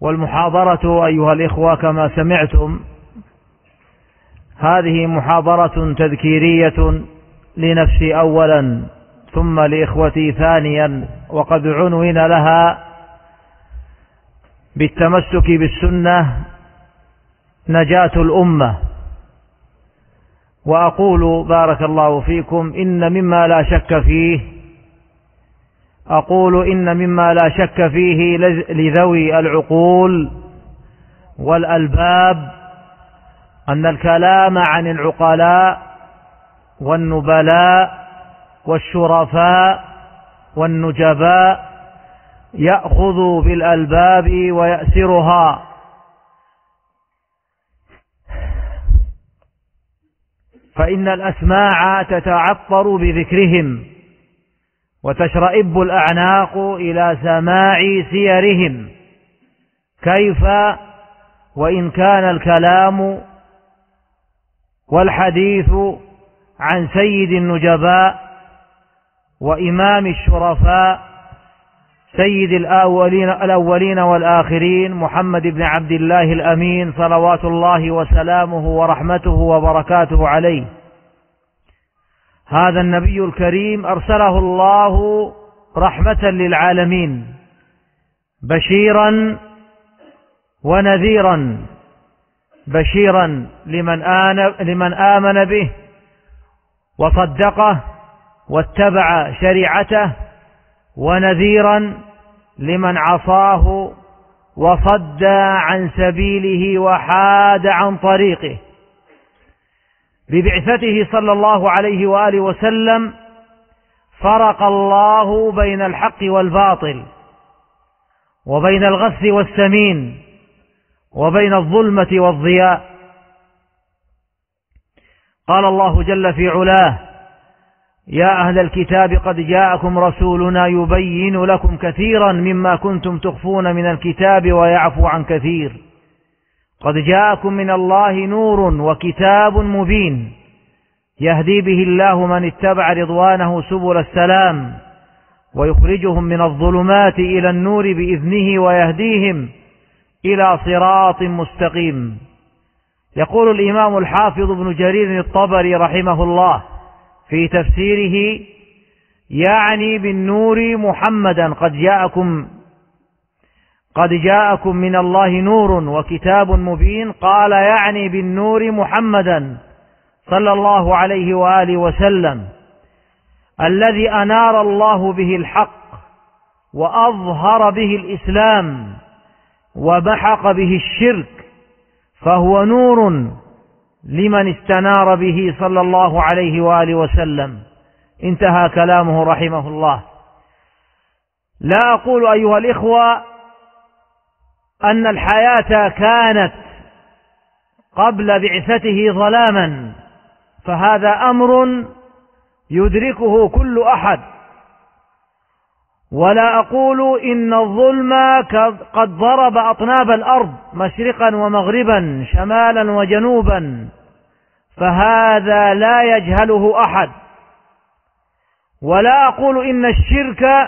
والمحاضرة أيها الإخوة كما سمعتم هذه محاضرة تذكيرية لنفسي أولا ثم لإخوتي ثانيا، وقد عنون لها بالتمسك بالسنة نجاة الأمة. وأقول بارك الله فيكم إن مما لا شك فيه لذوي العقول والألباب أن الكلام عن العقلاء والنبلاء والشرفاء والنجباء يأخذ بالألباب ويأسرها، فإن الأسماع تتعطر بذكرهم وتشرئب الأعناق إلى سماع سيرهم، كيف وإن كان الكلام والحديث عن سيد النجباء وإمام الشرفاء سيد الأولين والآخرين محمد بن عبد الله الأمين صلوات الله وسلامه ورحمته وبركاته عليه. هذا النبي الكريم أرسله الله رحمة للعالمين بشيرا ونذيرا، بشيرا لمن آمن به وصدقه واتبع شريعته، ونذيرا لمن عصاه وصد عن سبيله وحاد عن طريقه. ببعثته صلى الله عليه وآله وسلم فرق الله بين الحق والباطل، وبين الغث والسمين، وبين الظلمة والضياء. قال الله جل في علاه: يا أهل الكتاب قد جاءكم رسولنا يبين لكم كثيرا مما كنتم تخفون من الكتاب ويعفو عن كثير، قد جاءكم من الله نور وكتاب مبين يهدي به الله من اتبع رضوانه سبل السلام ويخرجهم من الظلمات إلى النور بإذنه ويهديهم إلى صراط مستقيم. يقول الإمام الحافظ ابن جرير الطبري رحمه الله في تفسيره: يعني بالنور محمدا قد جاءكم من الله نور وكتاب مبين. قال يعني بالنور محمدا صلى الله عليه وآله وسلم الذي أنار الله به الحق وأظهر به الإسلام ومحق به الشرك، فهو نور لمن استنار به صلى الله عليه وآله وسلم. انتهى كلامه رحمه الله. لا أقول أيها الإخوة أن الحياة كانت قبل بعثته ظلاما، فهذا أمر يدركه كل أحد، ولا أقول إن الظلم قد ضرب أطناب الأرض مشرقا ومغربا شمالا وجنوبا، فهذا لا يجهله أحد، ولا أقول إن الشرك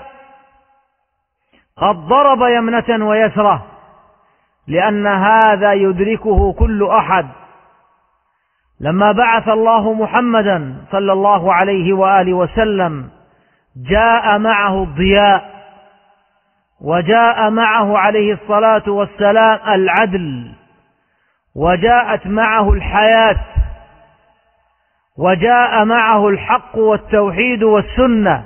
قد ضرب يمنة ويسرة، لأن هذا يدركه كل أحد. لما بعث الله محمدا صلى الله عليه وآله وسلم جاء معه الضياء، وجاء معه عليه الصلاة والسلام العدل، وجاءت معه الحياة، وجاء معه الحق والتوحيد والسنة.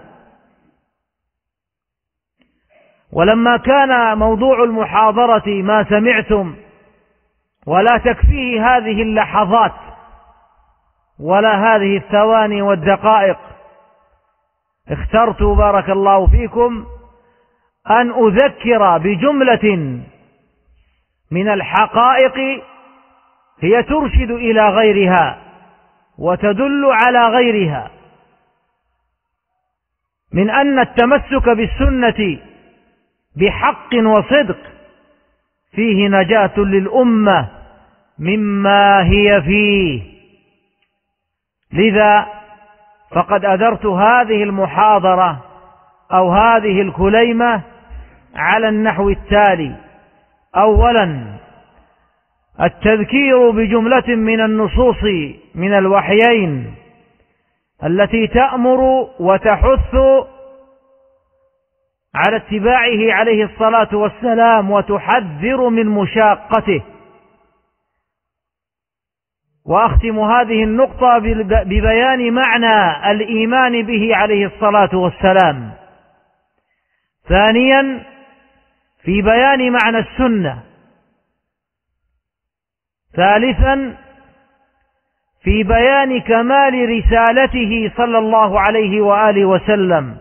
ولما كان موضوع المحاضرة ما سمعتم، ولا تكفيه هذه اللحظات ولا هذه الثواني والدقائق، اخترت بارك الله فيكم أن أذكر بجملة من الحقائق هي ترشد إلى غيرها وتدل على غيرها، من أن التمسك بالسنة بحق وصدق فيه نجاة للأمة مما هي فيه. لذا فقد أدرت هذه المحاضرة أو هذه الكليمة على النحو التالي: أولا التذكير بجملة من النصوص من الوحيين التي تأمر وتحث على اتباعه عليه الصلاة والسلام وتحذر من مشاقته. وأختم هذه النقطة ببيان معنى الإيمان به عليه الصلاة والسلام. ثانيا في بيان معنى السنة. ثالثا في بيان كمال رسالته صلى الله عليه وآله وسلم.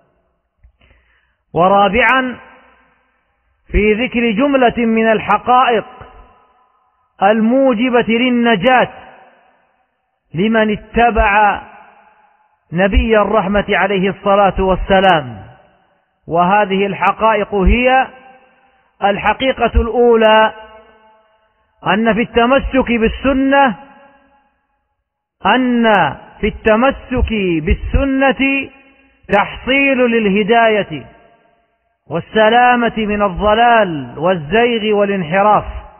ورابعا في ذكر جملة من الحقائق الموجبة للنجاة لمن اتبع نبي الرحمة عليه الصلاة والسلام. وهذه الحقائق هي: الحقيقة الأولى أن في التمسك بالسنة تحصيل للهداية والسلامة من الضلال والزيغ والانحراف.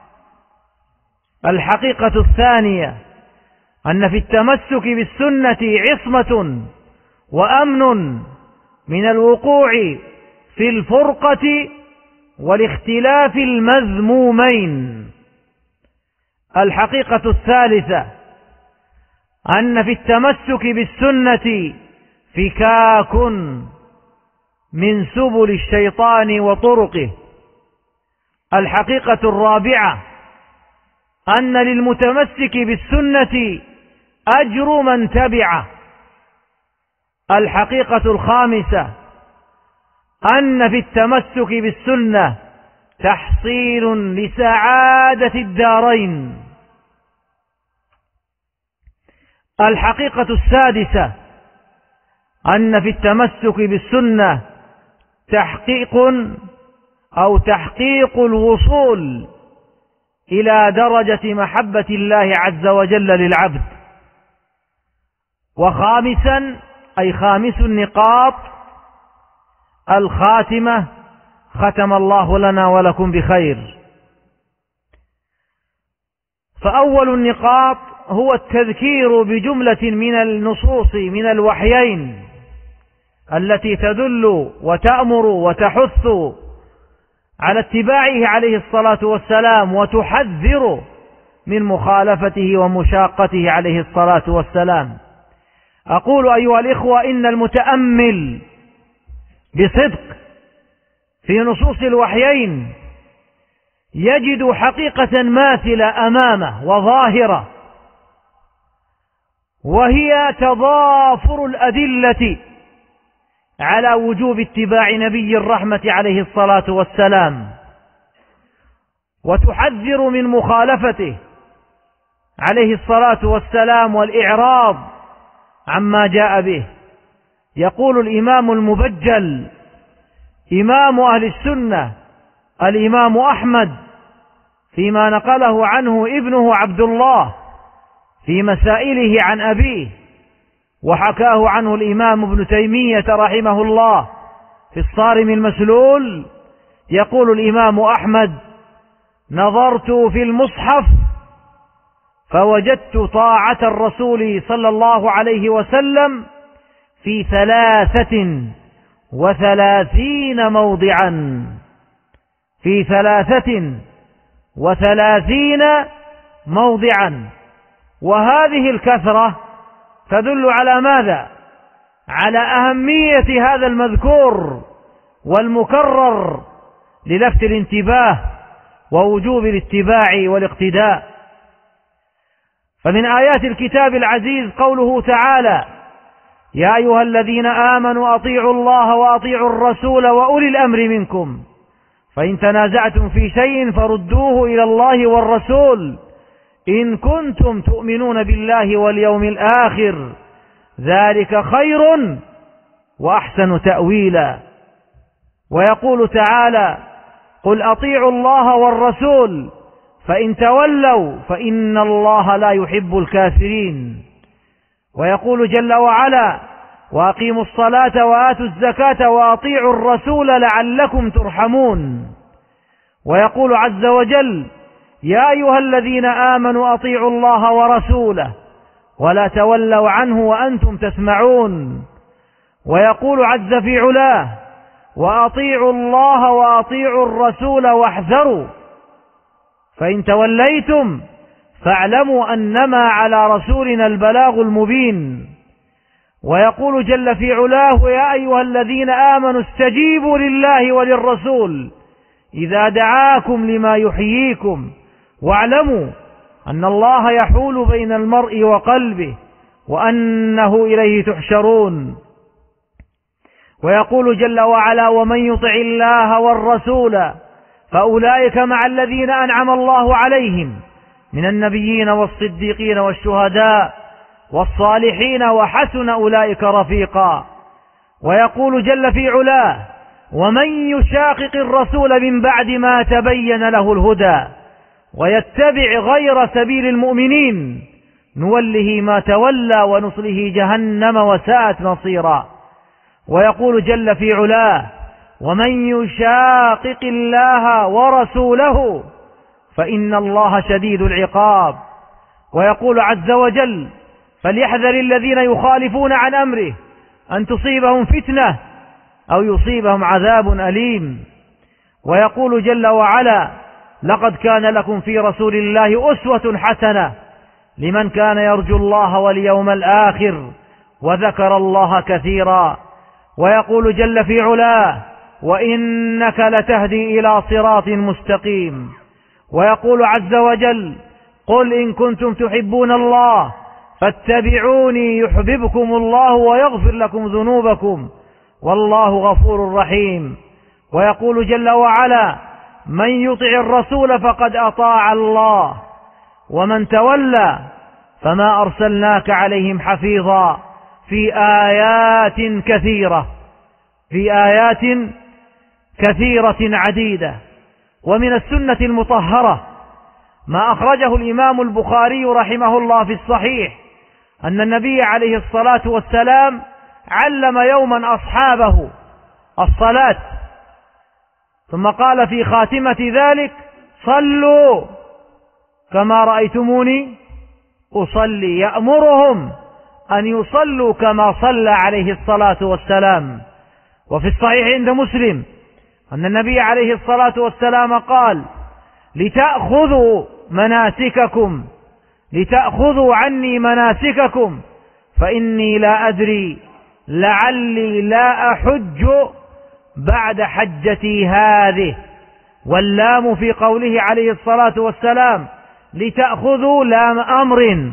الحقيقة الثانية أن في التمسك بالسنة عصمة وأمن من الوقوع في الفرقة والاختلاف المذمومين. الحقيقة الثالثة أن في التمسك بالسنة فكاك من سبل الشيطان وطرقه. الحقيقة الرابعة أن للمتمسك بالسنة أجر من تبعه. الحقيقة الخامسة أن في التمسك بالسنة تحصيل لسعادة الدارين. الحقيقة السادسة أن في التمسك بالسنة تحقيق الوصول إلى درجة محبة الله عز وجل للعبد. وخامسا أي خامس النقاط الخاتمة: ختم الله لنا ولكم بخير. فأول النقاط هو التذكير بجملة من النصوص من الوحيين التي تدل وتأمر وتحث على اتباعه عليه الصلاة والسلام وتحذر من مخالفته ومشاقته عليه الصلاة والسلام. أقول أيها الإخوة إن المتأمل بصدق في نصوص الوحيين يجد حقيقة ماثلة أمامه وظاهرة، وهي تضافر الأدلة على وجوب اتباع نبي الرحمة عليه الصلاة والسلام، وتحذر من مخالفته عليه الصلاة والسلام والإعراض عما جاء به. يقول الإمام المبجل إمام أهل السنة الإمام أحمد فيما نقله عنه ابنه عبد الله في مسائله عن أبيه، وحكاه عنه الإمام ابن تيمية رحمه الله في الصارم المسلول. يقول الإمام أحمد: نظرت في المصحف فوجدت طاعة الرسول صلى الله عليه وسلم في 33 موضعا، في 33 موضعا. وهذه الكثرة تدل على ماذا؟ على أهمية هذا المذكور والمكرر للفت الانتباه ووجوب الاتباع والاقتداء. فمن آيات الكتاب العزيز قوله تعالى: يا أيها الذين آمنوا أطيعوا الله وأطيعوا الرسول وأولي الأمر منكم فإن تنازعتم في شيء فردوه إلى الله والرسول إن كنتم تؤمنون بالله واليوم الآخر ذلك خير وأحسن تأويلا. ويقول تعالى: قل أطيعوا الله والرسول فإن تولوا فإن الله لا يحب الكافرين. ويقول جل وعلا: وأقيموا الصلاة وآتوا الزكاة وأطيعوا الرسول لعلكم ترحمون. ويقول عز وجل: يا أيها الذين آمنوا أطيعوا الله ورسوله ولا تولوا عنه وأنتم تسمعون. ويقول عز في علاه: وأطيعوا الله وأطيعوا الرسول واحذروا فإن توليتم فاعلموا أنما على رسولنا البلاغ المبين. ويقول جل في علاه: يا أيها الذين آمنوا استجيبوا لله وللرسول إذا دعاكم لما يحييكم واعلموا أن الله يحول بين المرء وقلبه وأنه إليه تحشرون. ويقول جل وعلا: ومن يطع الله والرسول فأولئك مع الذين أنعم الله عليهم من النبيين والصديقين والشهداء والصالحين وحسن أولئك رفيقا. ويقول جل في علاه: ومن يشاقق الرسول من بعد ما تبين له الهدى ويتبع غير سبيل المؤمنين نوله ما تولى ونصله جهنم وساءت مصيرا. ويقول جل في علاه: ومن يشاقق الله ورسوله فإن الله شديد العقاب. ويقول عز وجل: فليحذر الذين يخالفون عن أمره أن تصيبهم فتنة أو يصيبهم عذاب أليم. ويقول جل وعلا: لقد كان لكم في رسول الله أسوة حسنة لمن كان يرجو الله واليوم الآخر وذكر الله كثيرا. ويقول جل في علاه: وإنك لتهدي إلى صراط مستقيم. ويقول عز وجل: قل إن كنتم تحبون الله فاتبعوني يحببكم الله ويغفر لكم ذنوبكم والله غفور رحيم. ويقول جل وعلا: من يطع الرسول فقد أطاع الله ومن تولى فما أرسلناك عليهم حفيظا في آيات كثيرة عديدة. ومن السنة المطهرة ما أخرجه الإمام البخاري رحمه الله في الصحيح أن النبي عليه الصلاة والسلام علم يوما أصحابه الصلاة ثم قال في خاتمة ذلك: صلوا كما رأيتموني أصلي، يأمرهم أن يصلوا كما صلى عليه الصلاة والسلام. وفي الصحيح عند مسلم أن النبي عليه الصلاة والسلام قال: لتأخذوا عني مناسككم فإني لا أدري لعلي لا أحج بعد حجتي هذه. واللام في قوله عليه الصلاة والسلام لتأخذوا لام أمر.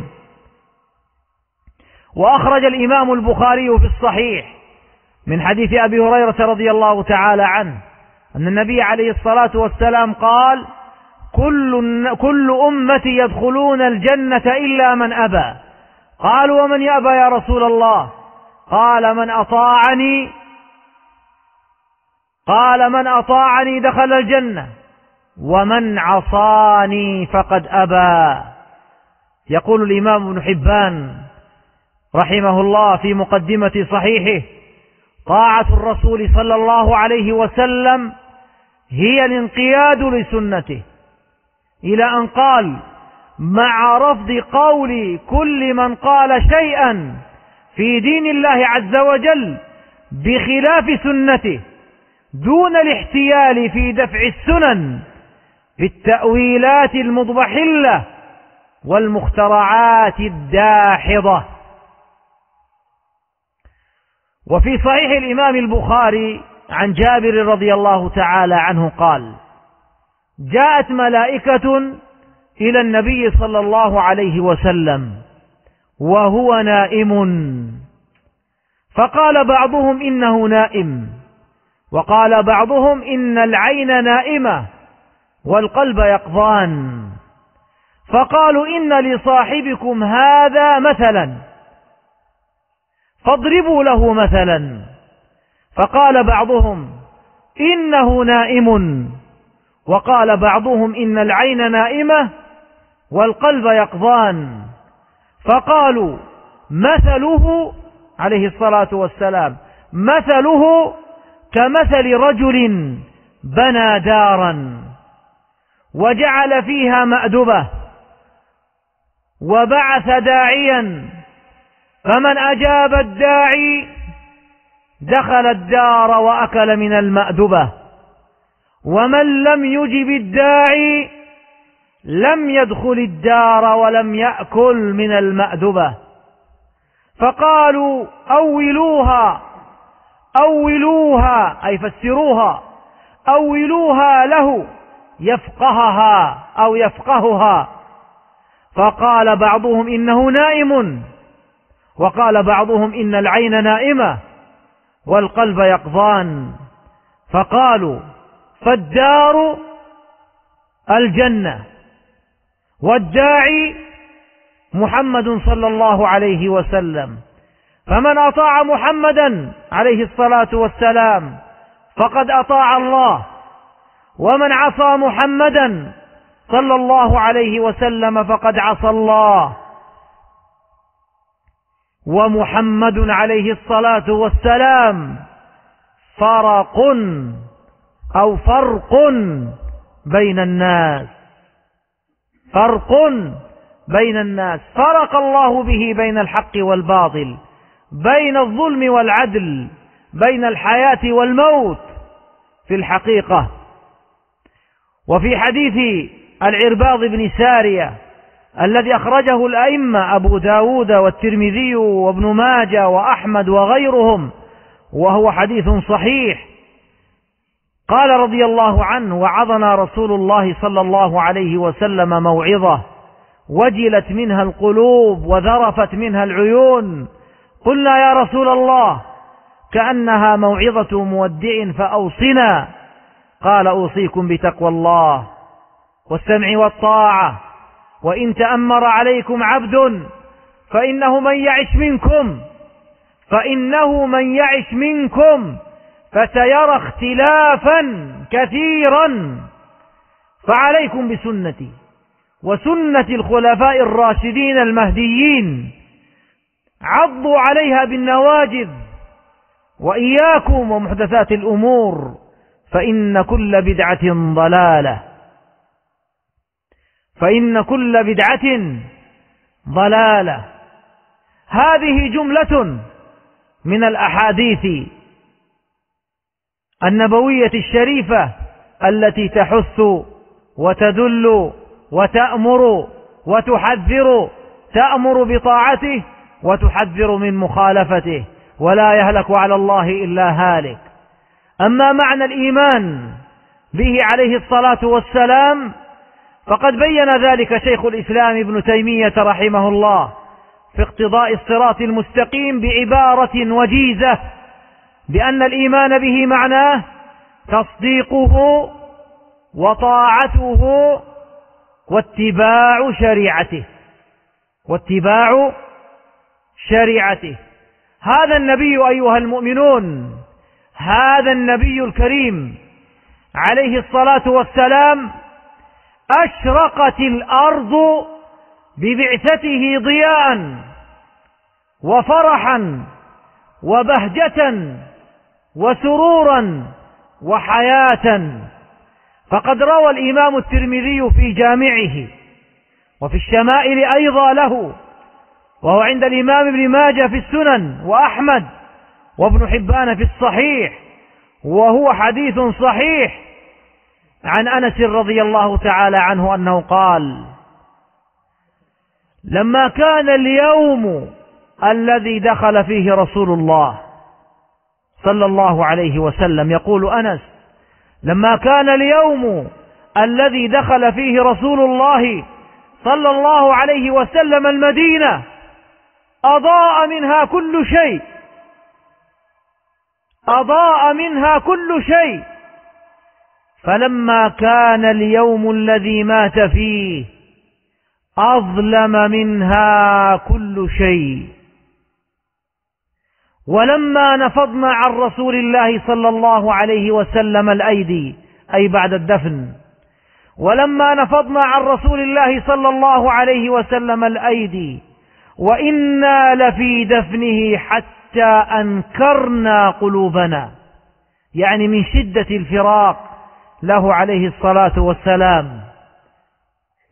وأخرج الإمام البخاري في الصحيح من حديث أبي هريرة رضي الله تعالى عنه أن النبي عليه الصلاة والسلام قال: كل أمتي يدخلون الجنة إلا من أبى. قالوا: ومن يأبى يا رسول الله؟ قال: من أطاعني دخل الجنة ومن عصاني فقد أبى. يقول الإمام ابن حبان رحمه الله في مقدمة صحيحه: طاعة الرسول صلى الله عليه وسلم هي الانقياد لسنته، إلى أن قال: مع رفض قول كل من قال شيئا في دين الله عز وجل بخلاف سنته دون الاحتيال في دفع السنن بالتأويلات المضبحلة والمخترعات الداحضة. وفي صحيح الإمام البخاري عن جابر رضي الله تعالى عنه قال: جاءت ملائكة إلى النبي صلى الله عليه وسلم وهو نائم، فقال بعضهم إنه نائم، وقال بعضهم إن العين نائمة والقلب يقظان، فقالوا إن لصاحبكم هذا مثلا فاضربوا له مثلا. فقال بعضهم إنه نائم، وقال بعضهم إن العين نائمة والقلب يقظان، فقالوا مثله عليه الصلاة والسلام مثله كمثل رجل بنى دارا وجعل فيها مأدبة وبعث داعيا، فمن أجاب الداعي دخل الدار وأكل من المأدبة، ومن لم يجب الداعي لم يدخل الدار ولم يأكل من المأدبة. فقالوا أولوها أي فسروها، أولوها له يفقهها أو يفقهها. فقال بعضهم إنه نائم، وقال بعضهم إن العين نائمة والقلب يقظان. فقالوا فالدار الجنة والداعي محمد صلى الله عليه وسلم، فمن أطاع محمدا عليه الصلاة والسلام فقد أطاع الله، ومن عصى محمدا صلى الله عليه وسلم فقد عصى الله. ومحمد عليه الصلاة والسلام فرق أو فرق بين الناس، فرق بين الناس، فرق الله به بين الحق والباطل، بين الظلم والعدل، بين الحياة والموت في الحقيقة. وفي حديث العرباض بن سارية الذي أخرجه الأئمة أبو داود والترمذي وابن ماجه وأحمد وغيرهم، وهو حديث صحيح، قال رضي الله عنه: وعظنا رسول الله صلى الله عليه وسلم موعظة وجلت منها القلوب وذرفت منها العيون، قلنا يا رسول الله كأنها موعظة مودع فأوصنا. قال: أوصيكم بتقوى الله والسمع والطاعة، وإن تأمر عليكم عبد فإنه من يعش منكم فسيرى اختلافا كثيرا، فعليكم بسنتي وسنة الخلفاء الراشدين المهديين، عضوا عليها بالنواجذ، وإياكم ومحدثات الأمور فإن كل بدعة ضلالة. هذه جملة من الأحاديث النبوية الشريفة التي تحث وتدل وتأمر وتحذر، تأمر بطاعته وتحذر من مخالفته، ولا يهلك على الله إلا هالك. أما معنى الإيمان به عليه الصلاة والسلام فقد بين ذلك شيخ الإسلام ابن تيمية رحمه الله في اقتضاء الصراط المستقيم بعبارة وجيزة، بأن الإيمان به معناه تصديقه وطاعته واتباع شريعته. هذا النبي أيها المؤمنون، هذا النبي الكريم عليه الصلاة والسلام أشرقت الأرض ببعثته ضياء وفرحا وبهجة وسرورا وحياة. فقد روى الإمام الترمذي في جامعه وفي الشمائل أيضا له، وهو عند الإمام ابن ماجه في السنن، وأحمد وابن حبان في الصحيح، وهو حديث صحيح، عن أنس رضي الله تعالى عنه أنه قال: لما كان اليوم الذي دخل فيه رسول الله صلى الله عليه وسلم، يقول أنس: لما كان اليوم الذي دخل فيه رسول الله صلى الله عليه وسلم المدينة أضاء منها كل شيء، فلما كان اليوم الذي مات فيه أظلم منها كل شيء. ولما نفضنا عن رسول الله صلى الله عليه وسلم الأيدي، أي بعد الدفن، ولما نفضنا عن رسول الله صلى الله عليه وسلم الأيدي وإنا لفي دفنه حتى أنكرنا قلوبنا، يعني من شدة الفراق له عليه الصلاة والسلام.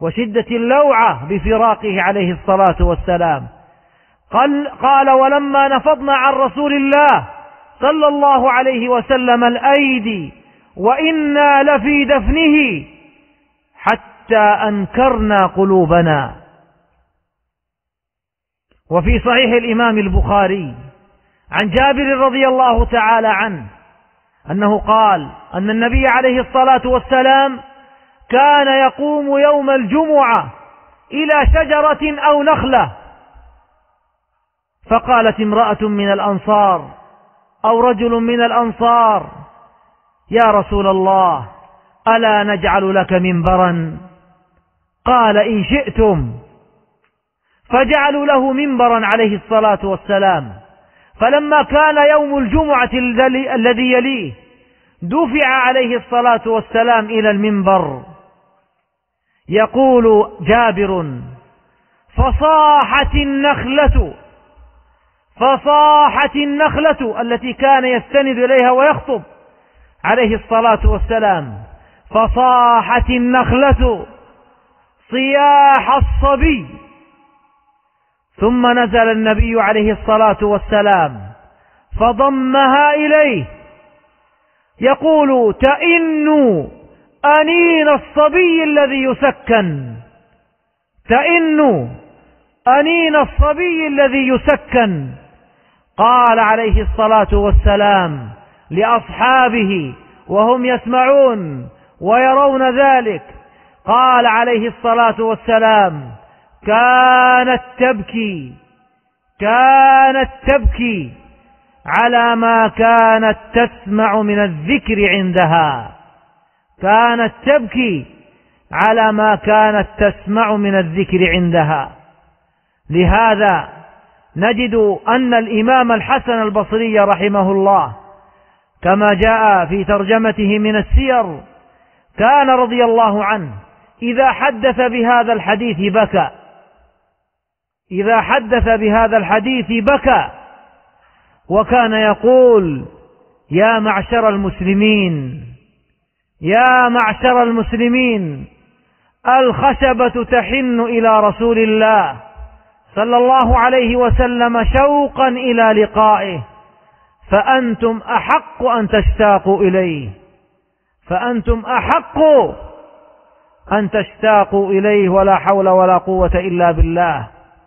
وشدة اللوعة بفراقه عليه الصلاة والسلام. قال ولما نفضنا عن رسول الله صلى الله عليه وسلم الأيدي وإنا لفي دفنه حتى أنكرنا قلوبنا. وفي صحيح الإمام البخاري عن جابر رضي الله تعالى عنه أنه قال أن النبي عليه الصلاة والسلام كان يقوم يوم الجمعة إلى شجرة أو نخلة، فقالت امرأة من الأنصار أو رجل من الأنصار: يا رسول الله، ألا نجعل لك منبرا؟ قال: إن شئتم. فجعلوا له منبرا عليه الصلاة والسلام. فلما كان يوم الجمعة الذي يليه دفع عليه الصلاة والسلام إلى المنبر. يقول جابر: فصاحت النخلة التي كان يستند إليها ويخطب عليه الصلاة والسلام، فصاحت النخلة صياح الصبي. ثم نزل النبي عليه الصلاة والسلام فضمها إليه يقول: تئن أنين الصبي الذي يسكن، تئن أنين الصبي الذي يسكن. قال عليه الصلاة والسلام لأصحابه وهم يسمعون ويرون ذلك، قال عليه الصلاة والسلام: كانت تبكي على ما كانت تسمع من الذكر عندها، كانت تبكي على ما كانت تسمع من الذكر عندها. لهذا نجد أن الإمام الحسن البصري رحمه الله كما جاء في ترجمته من السير كان رضي الله عنه إذا حدث بهذا الحديث بكى، إذا حدث بهذا الحديث بكى، وكان يقول: يا معشر المسلمين، يا معشر المسلمين، الخشبة تحن إلى رسول الله صلى الله عليه وسلم شوقا إلى لقائه، فأنتم أحق أن تشتاقوا إليه، فأنتم أحق أن تشتاقوا إليه، ولا حول ولا قوة إلا بالله.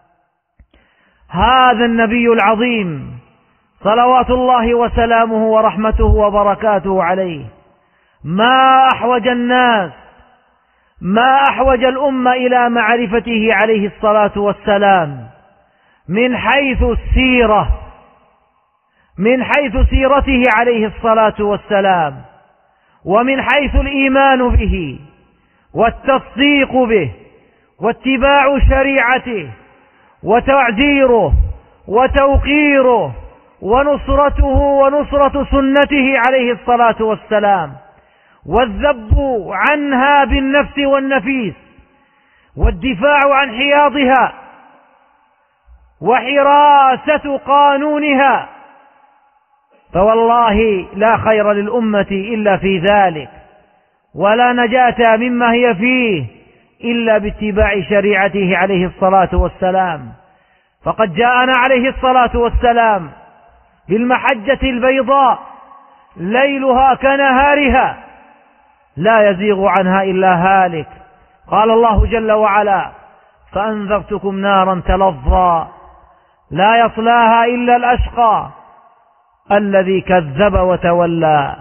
هذا النبي العظيم صلوات الله وسلامه ورحمته وبركاته عليه ما أحوج الناس، ما أحوج الأمة إلى معرفته عليه الصلاة والسلام من حيث السيرة، من حيث سيرته عليه الصلاة والسلام، ومن حيث الإيمان به والتصديق به واتباع شريعته وتعزيره وتوقيره ونصرته ونصرة سنته عليه الصلاة والسلام، والذب عنها بالنفس والنفيس، والدفاع عن حياضها وحراسة قانونها. فوالله لا خير للأمة إلا في ذلك، ولا نجاة مما هي فيه إلا باتباع شريعته عليه الصلاة والسلام. فقد جاءنا عليه الصلاة والسلام بالمحجة البيضاء ليلها كنهارها لا يزيغ عنها إلا هالك. قال الله جل وعلا: فأنذرتكم نارا تلظى لا يصلاها إلا الأشقى الذي كذب وتولى.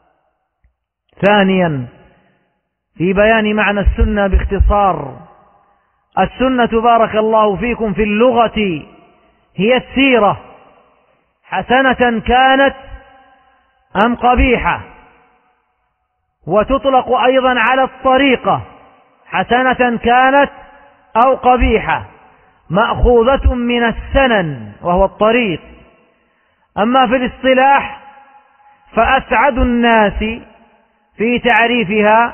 ثانيا، في بيان معنى السنة باختصار: السنة بارك الله فيكم في اللغة هي السيرة، حسنة كانت أم قبيحة، وتطلق أيضا على الطريقة، حسنة كانت أو قبيحة، مأخوذة من السنن وهو الطريق. أما في الاصطلاح فأسعد الناس في تعريفها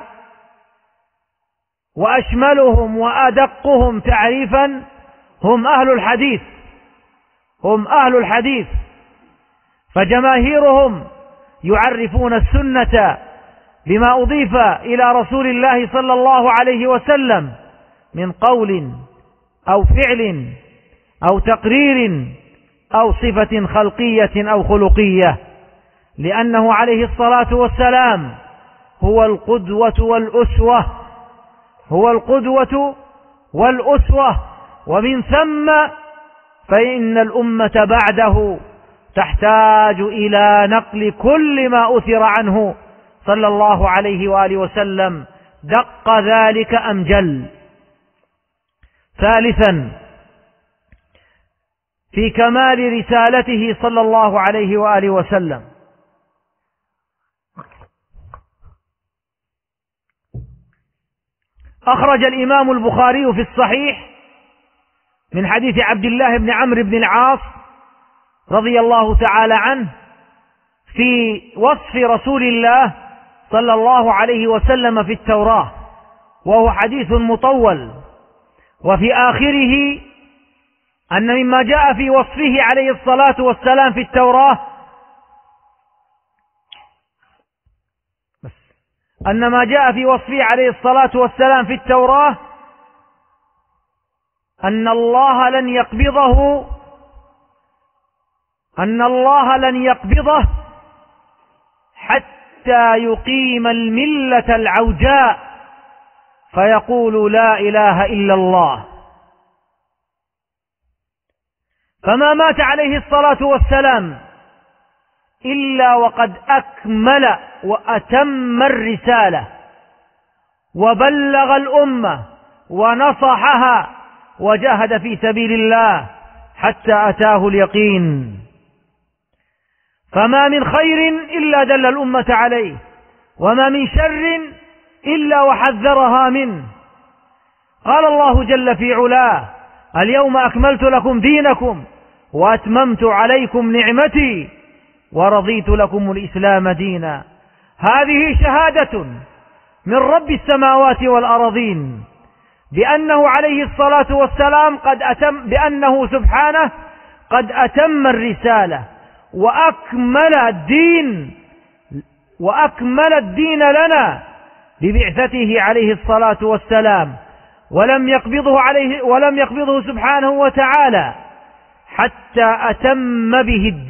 وأشملهم وأدقهم تعريفا هم أهل الحديث، هم أهل الحديث، فجماهيرهم يعرفون السنة بما أضيف إلى رسول الله صلى الله عليه وسلم من قول أو فعل أو تقرير أو صفة خلقية أو خلقية، لأنه عليه الصلاة والسلام هو القدوة والأسوة، هو القدوة والأسوة، ومن ثم فإن الأمة بعده تحتاج إلى نقل كل ما أثر عنه صلى الله عليه وآله وسلم، دق ذلك أم جل. ثالثا، في كمال رسالته صلى الله عليه وآله وسلم أخرج الإمام البخاري في الصحيح من حديث عبد الله بن عمرو بن العاص رضي الله تعالى عنه في وصف رسول الله صلى الله عليه وسلم في التوراة، وهو حديث مطول، وفي آخره أن مما جاء في وصفه عليه الصلاة والسلام في التوراة أن ما جاء في وصفه عليه الصلاة والسلام في التوراة أن الله لن يقبضه حتى يقيم الملة العوجاء فيقول لا إله إلا الله. فما مات عليه الصلاة والسلام إلا وقد أكمل وأتم الرسالة وبلغ الأمة ونصحها وجاهد في سبيل الله حتى أتاه اليقين. فما من خير إلا دل الأمة عليه، وما من شر إلا وحذرها منه. قال الله جل في علاه: اليوم أكملت لكم دينكم وأتممت عليكم نعمتي ورضيت لكم الإسلام دينا. هذه شهادة من رب السماوات والأرضين بأنه عليه الصلاة والسلام بأنه سبحانه قد أتم الرسالة وأكمل الدين لنا ببعثته عليه الصلاة والسلام، ولم يقبضه سبحانه وتعالى حتى أتم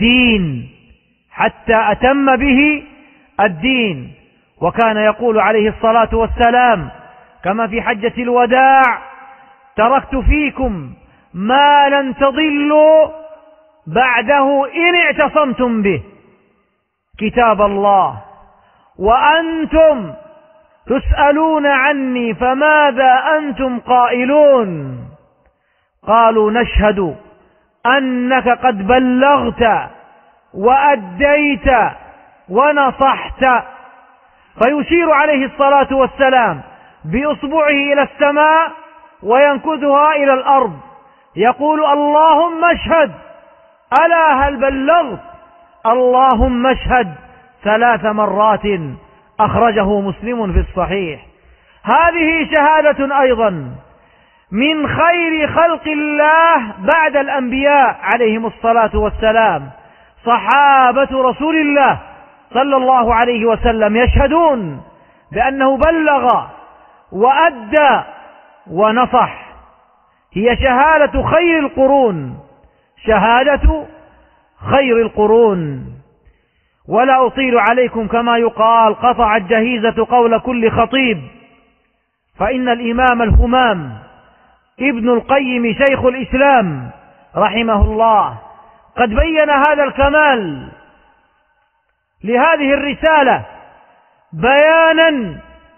به الدين. وكان يقول عليه الصلاة والسلام كما في حجة الوداع: تركت فيكم ما لن تضلوا بعده إن اعتصمتم به، كتاب الله، وأنتم تسألون عني فماذا أنتم قائلون؟ قالوا: نشهد أنك قد بلغت وأديت ونصحت. فيشير عليه الصلاة والسلام بإصبعه إلى السماء وينكثها إلى الأرض، يقول: اللهم اشهد، ألا هل بلغت؟ اللهم اشهد 3 مرات. أخرجه مسلم في الصحيح. هذه شهادة أيضا من خير خلق الله بعد الأنبياء عليهم الصلاة والسلام. صحابة رسول الله صلى الله عليه وسلم يشهدون بأنه بلغ وأدى ونصح. هي شهادة خير القرون. ولا أطيل عليكم كما يقال: قطع الجهيزة قول كل خطيب. فإن الإمام الهمام ابن القيم شيخ الإسلام رحمه الله قد بين هذا الكمال لهذه الرسالة بيانا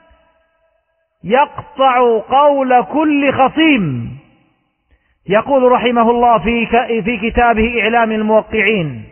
يقطع قول كل خصيم. يقول رحمه الله في كتابه إعلام الموقعين: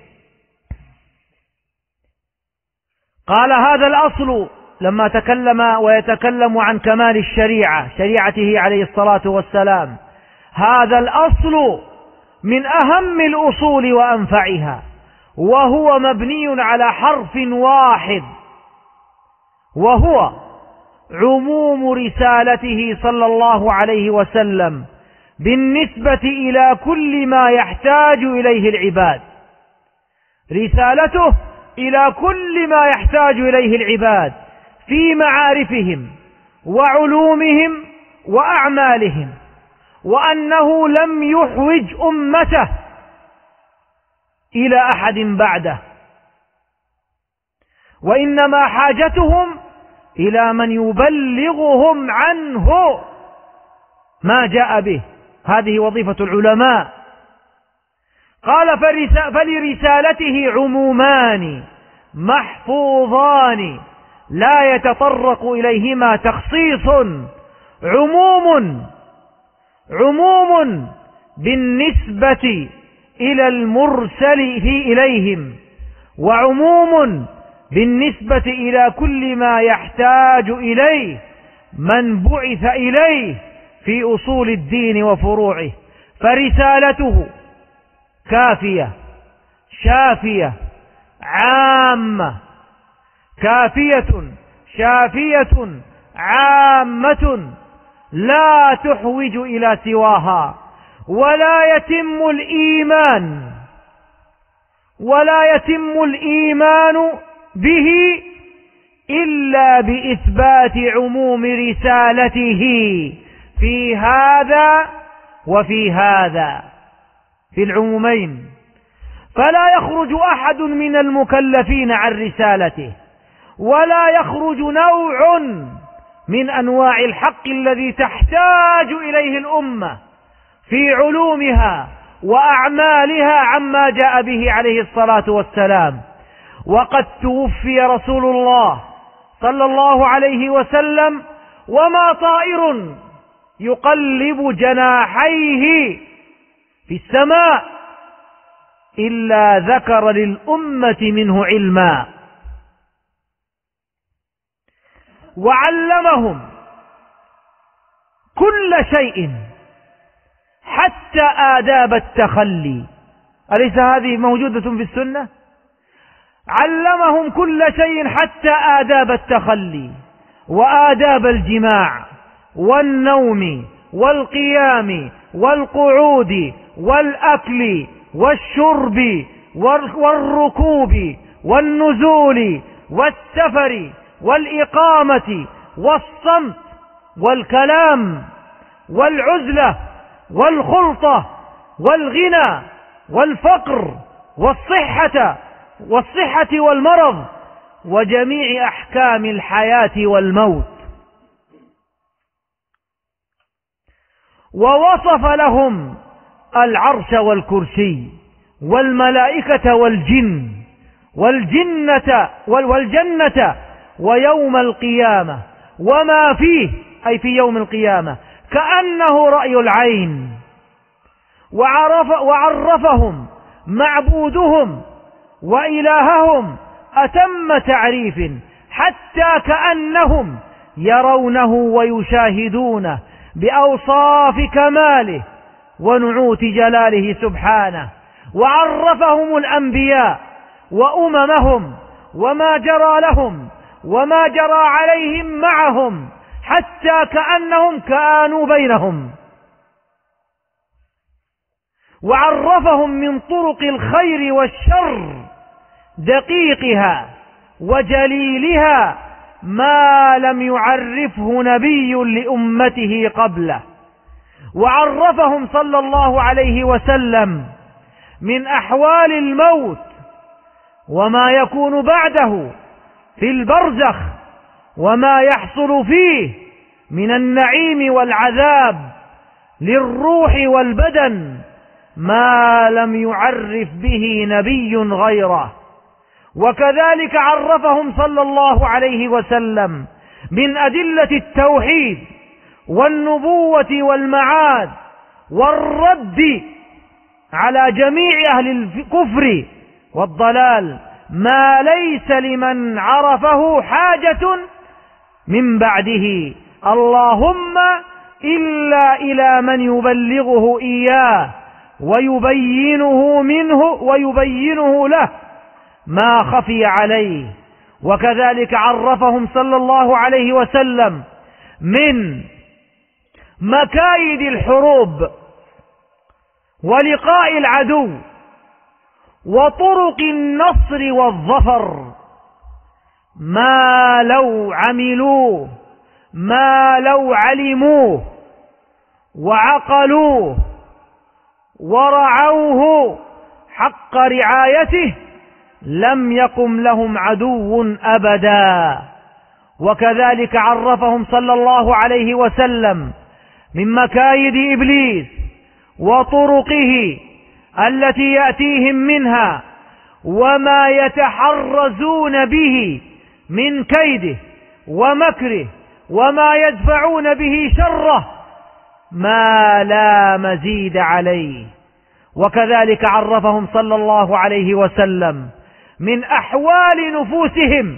قال: هذا الأصل، لما ويتكلم عن كمال شريعته عليه الصلاة والسلام، هذا الأصل من أهم الأصول وأنفعها، وهو مبني على حرف واحد، وهو عموم رسالته صلى الله عليه وسلم بالنسبة إلى كل ما يحتاج إليه العباد. رسالته إلى كل ما يحتاج إليه العباد في معارفهم وعلومهم وأعمالهم، وأنه لم يحوج أمته إلى أحد بعده، وإنما حاجتهم إلى من يبلغهم عنه ما جاء به. هذه وظيفة العلماء. قال: فلرسالته عمومان محفوظان لا يتطرق إليهما تخصيص، عموم بالنسبة إلى المرسل إليهم، وعموم بالنسبة إلى كل ما يحتاج إليه من بعث إليه في أصول الدين وفروعه. فرسالته كافية شافية عامة، كافية شافية عامة لا تحوج إلى سواها. ولا يتم الإيمان به إلا بإثبات عموم رسالته في هذا وفي هذا، في العمومين. فلا يخرج أحد من المكلفين عن رسالته، ولا يخرج نوع من أنواع الحق الذي تحتاج إليه الأمة في علومها وأعمالها عما جاء به عليه الصلاة والسلام. وقد توفي رسول الله صلى الله عليه وسلم وما طائر يقلب جناحيه في السماء إلا ذكر للأمة منه علما، وعلمهم كل شيء حتى آداب التخلي. أليس هذه موجودة في السنة؟ علمهم كل شيء حتى آداب التخلي، وآداب الجماع والنوم والقيام والقعود والأكل والشرب والركوب والنزول والسفر والإقامة والصمت والكلام والعزلة والخلطة والغنى والفقر والصحة والمرض وجميع أحكام الحياة والموت. ووصف لهم العرش والكرسي والملائكة والجنة ويوم القيامة وما فيه، أي في يوم القيامة، كأنه رأي العين. وعرفهم معبودهم وإلههم أتم تعريف، حتى كأنهم يرونه ويشاهدونه بأوصاف كماله ونعوت جلاله سبحانه. وعرفهم الأنبياء وأممهم وما جرى لهم وما جرى عليهم معهم، حتى كأنهم كانوا بينهم. وعرفهم من طرق الخير والشر دقيقها وجليلها ما لم يعرفه نبي لأمته قبله. وعرفهم صلى الله عليه وسلم من أحوال الموت وما يكون بعده في البرزخ، وما يحصل فيه من النعيم والعذاب للروح والبدن ما لم يعرف به نبي غيره. وكذلك عرفهم صلى الله عليه وسلم من أدلة التوحيد والنبوة والمعاد والرد على جميع أهل الكفر والضلال ما ليس لمن عرفه حاجة من بعده، اللهم إلا إلى من يبلغه إياه ويبينه له ما خفي عليه. وكذلك عرفهم صلى الله عليه وسلم من مكايد الحروب ولقاء العدو وطرق النصر والظفر ما لو علموه وعقلوه ورعوه حق رعايته لم يقم لهم عدو أبدا. وكذلك عرفهم صلى الله عليه وسلم من مكايد إبليس وطرقه التي يأتيهم منها وما يتحرزون به من كيده ومكره وما يدفعون به شره ما لا مزيد عليه. وكذلك عرفهم صلى الله عليه وسلم من أحوال نفوسهم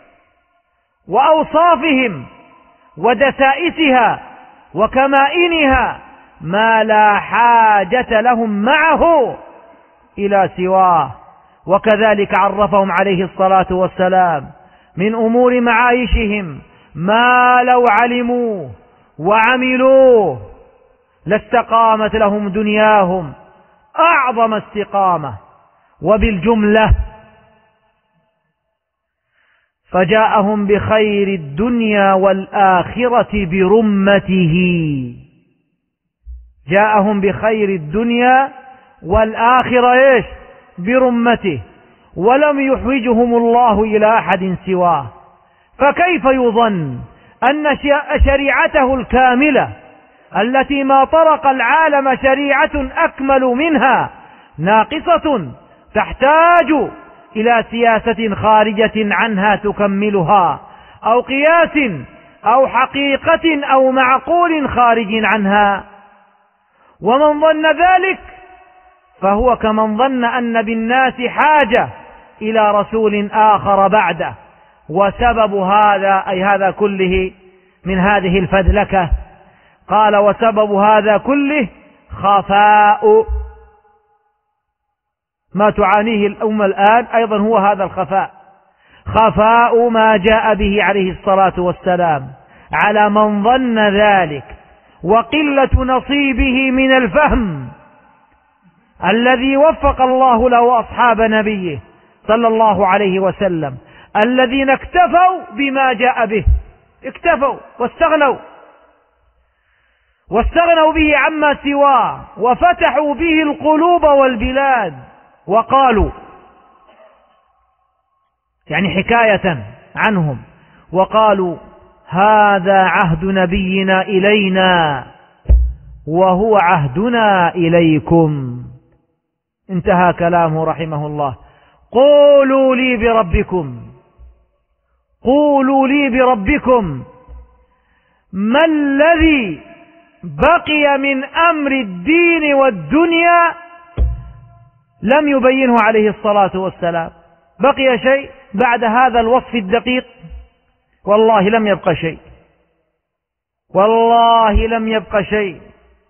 وأوصافهم ودسائسها وكمائنها ما لا حاجة لهم معه إلى سواه. وكذلك عرفهم عليه الصلاة والسلام من أمور معايشهم ما لو علموه وعملوه لاستقامت لهم دنياهم أعظم استقامة. وبالجملة فجاءهم بخير الدنيا والآخرة برمته، جاءهم بخير الدنيا والآخرة برمته، ولم يحوجهم الله إلى أحد سواه. فكيف يظن أن شريعته الكاملة التي ما طرق العالم شريعة أكمل منها ناقصة تحتاج إلى سياسة خارجة عنها تكملها، أو قياس أو حقيقة أو معقول خارج عنها؟ ومن ظن ذلك فهو كمن ظن أن بالناس حاجة إلى رسول آخر بعده. وسبب هذا أي هذا كله من هذه الفذلكة، قال وسبب هذا كله خفاء ما تعانيه الأمة الآن، أيضا هو هذا الخفاء، خفاء ما جاء به عليه الصلاة والسلام على من ظن ذلك، وقلة نصيبه من الفهم الذي وفق الله له أصحاب نبيه صلى الله عليه وسلم الذين اكتفوا بما جاء به، اكتفوا واستغنوا به عما سواه، وفتحوا به القلوب والبلاد، وقالوا يعني حكاية عنهم، وقالوا هذا عهد نبينا إلينا وهو عهدنا إليكم. انتهى كلامه رحمه الله. قولوا لي بربكم ما الذي بقي من أمر الدين والدنيا لم يبينه عليه الصلاة والسلام؟ بقي شيء بعد هذا الوصف الدقيق؟ والله لم يبق شيء، والله لم يبق شيء.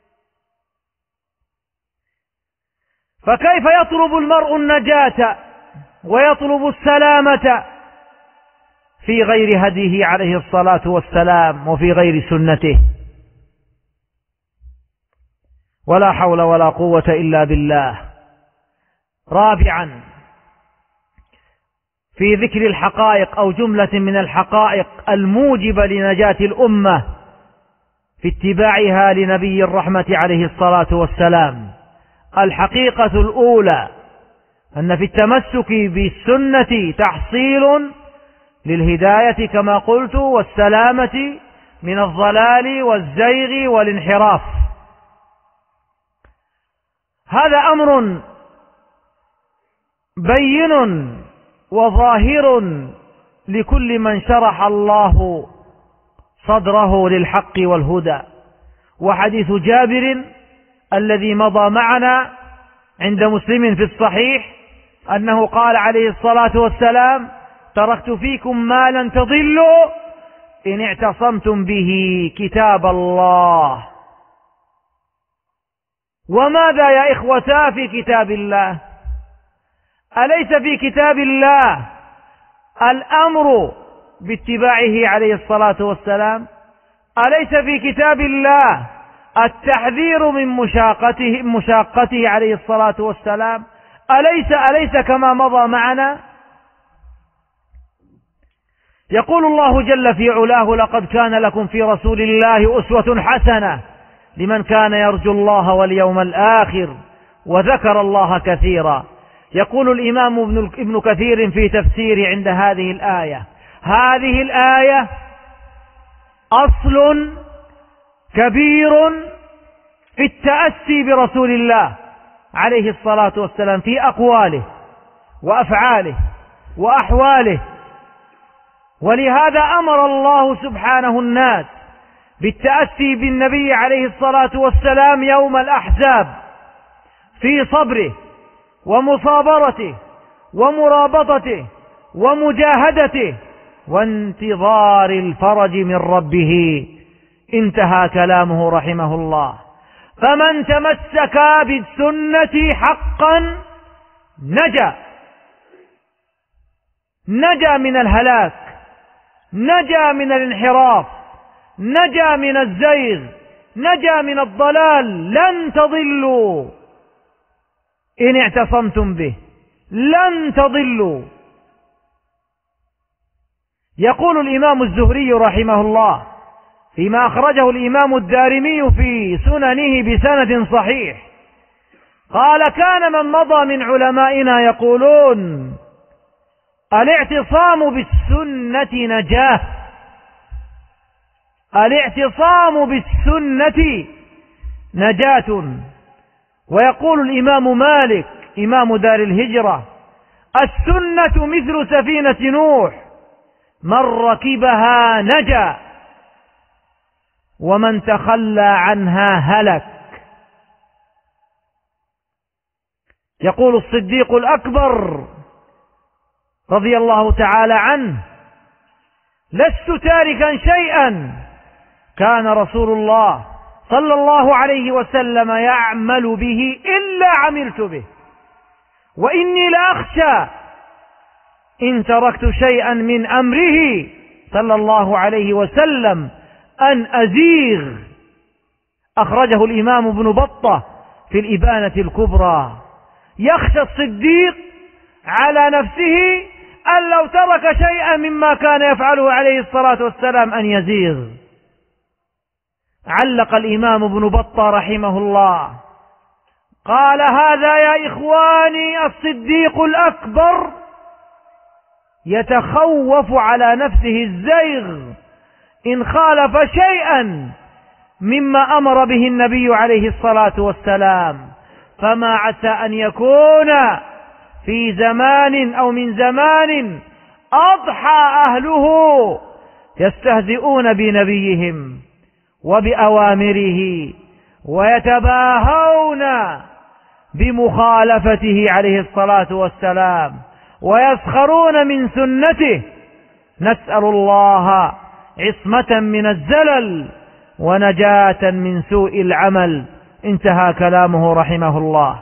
فكيف يطلب المرء النجاة ويطلب السلامة في غير هديه عليه الصلاة والسلام وفي غير سنته؟ ولا حول ولا قوة إلا بالله. رابعا، في ذكر الحقائق أو جملة من الحقائق الموجبة لنجاة الأمة في اتباعها لنبي الرحمة عليه الصلاة والسلام، الحقيقة الأولى أن في التمسك بالسنة تحصيل للهداية كما قلت، والسلامة من الضلال والزيغ والانحراف. هذا أمر بين وظاهر لكل من شرح الله صدره للحق والهدى. وحديث جابر الذي مضى معنا عند مسلم في الصحيح أنه قال عليه الصلاة والسلام: تركت فيكم ما لن تضلوا إن اعتصمتم به كتاب الله. وماذا يا إخوتا في كتاب الله؟ أليس في كتاب الله الأمر باتباعه عليه الصلاة والسلام؟ أليس في كتاب الله التحذير من مشاقته عليه الصلاة والسلام؟ أليس كما مضى معنا؟ يقول الله جل في علاه: لقد كان لكم في رسول الله أسوة حسنة لمن كان يرجو الله واليوم الآخر وذكر الله كثيرا. يقول الإمام ابن كثير في تفسير عند هذه الآية: هذه الآية أصل كبير في التأسي برسول الله عليه الصلاة والسلام في أقواله وأفعاله وأحواله، ولهذا أمر الله سبحانه الناس بالتأسي بالنبي عليه الصلاة والسلام يوم الأحزاب في صبره ومصابرته ومرابطته ومجاهدته وانتظار الفرج من ربه. انتهى كلامه رحمه الله. فمن تمسك بالسنة حقا نجا من الهلاك، نجا من الانحراف، نجا من الزيغ، نجا من الضلال. لن تضلوا إن اعتصمتم به، لن تضلوا. يقول الإمام الزهري رحمه الله فيما أخرجه الإمام الدارمي في سننه بسند صحيح، قال: كان من مضى من علمائنا يقولون: الاعتصام بالسنة نجاة، الاعتصام بالسنة نجاة. ويقول الإمام مالك إمام دار الهجرة: السنة مثل سفينة نوح، من ركبها نجا ومن تخلى عنها هلك. يقول الصديق الأكبر رضي الله تعالى عنه: لست تاركا شيئا كان رسول الله صلى الله عليه وسلم يعمل به إلا عملت به، وإني لأخشى إن تركت شيئا من أمره صلى الله عليه وسلم أن أزيغ. أخرجه الإمام ابن بطة في الإبانة الكبرى. يخشى الصديق على نفسه أن لو ترك شيئا مما كان يفعله عليه الصلاة والسلام أن يزيغ. علق الإمام ابن بطة رحمه الله قال: هذا يا إخواني الصديق الأكبر يتخوف على نفسه الزيغ إن خالف شيئا مما أمر به النبي عليه الصلاة والسلام، فما عسى أن يكون في زمان أو من زمان أضحى أهله يستهزئون بنبيهم وبأوامره ويتباهون بمخالفته عليه الصلاة والسلام ويسخرون من سنته. نسأل الله عصمة من الزلل ونجاة من سوء العمل. انتهى كلامه رحمه الله.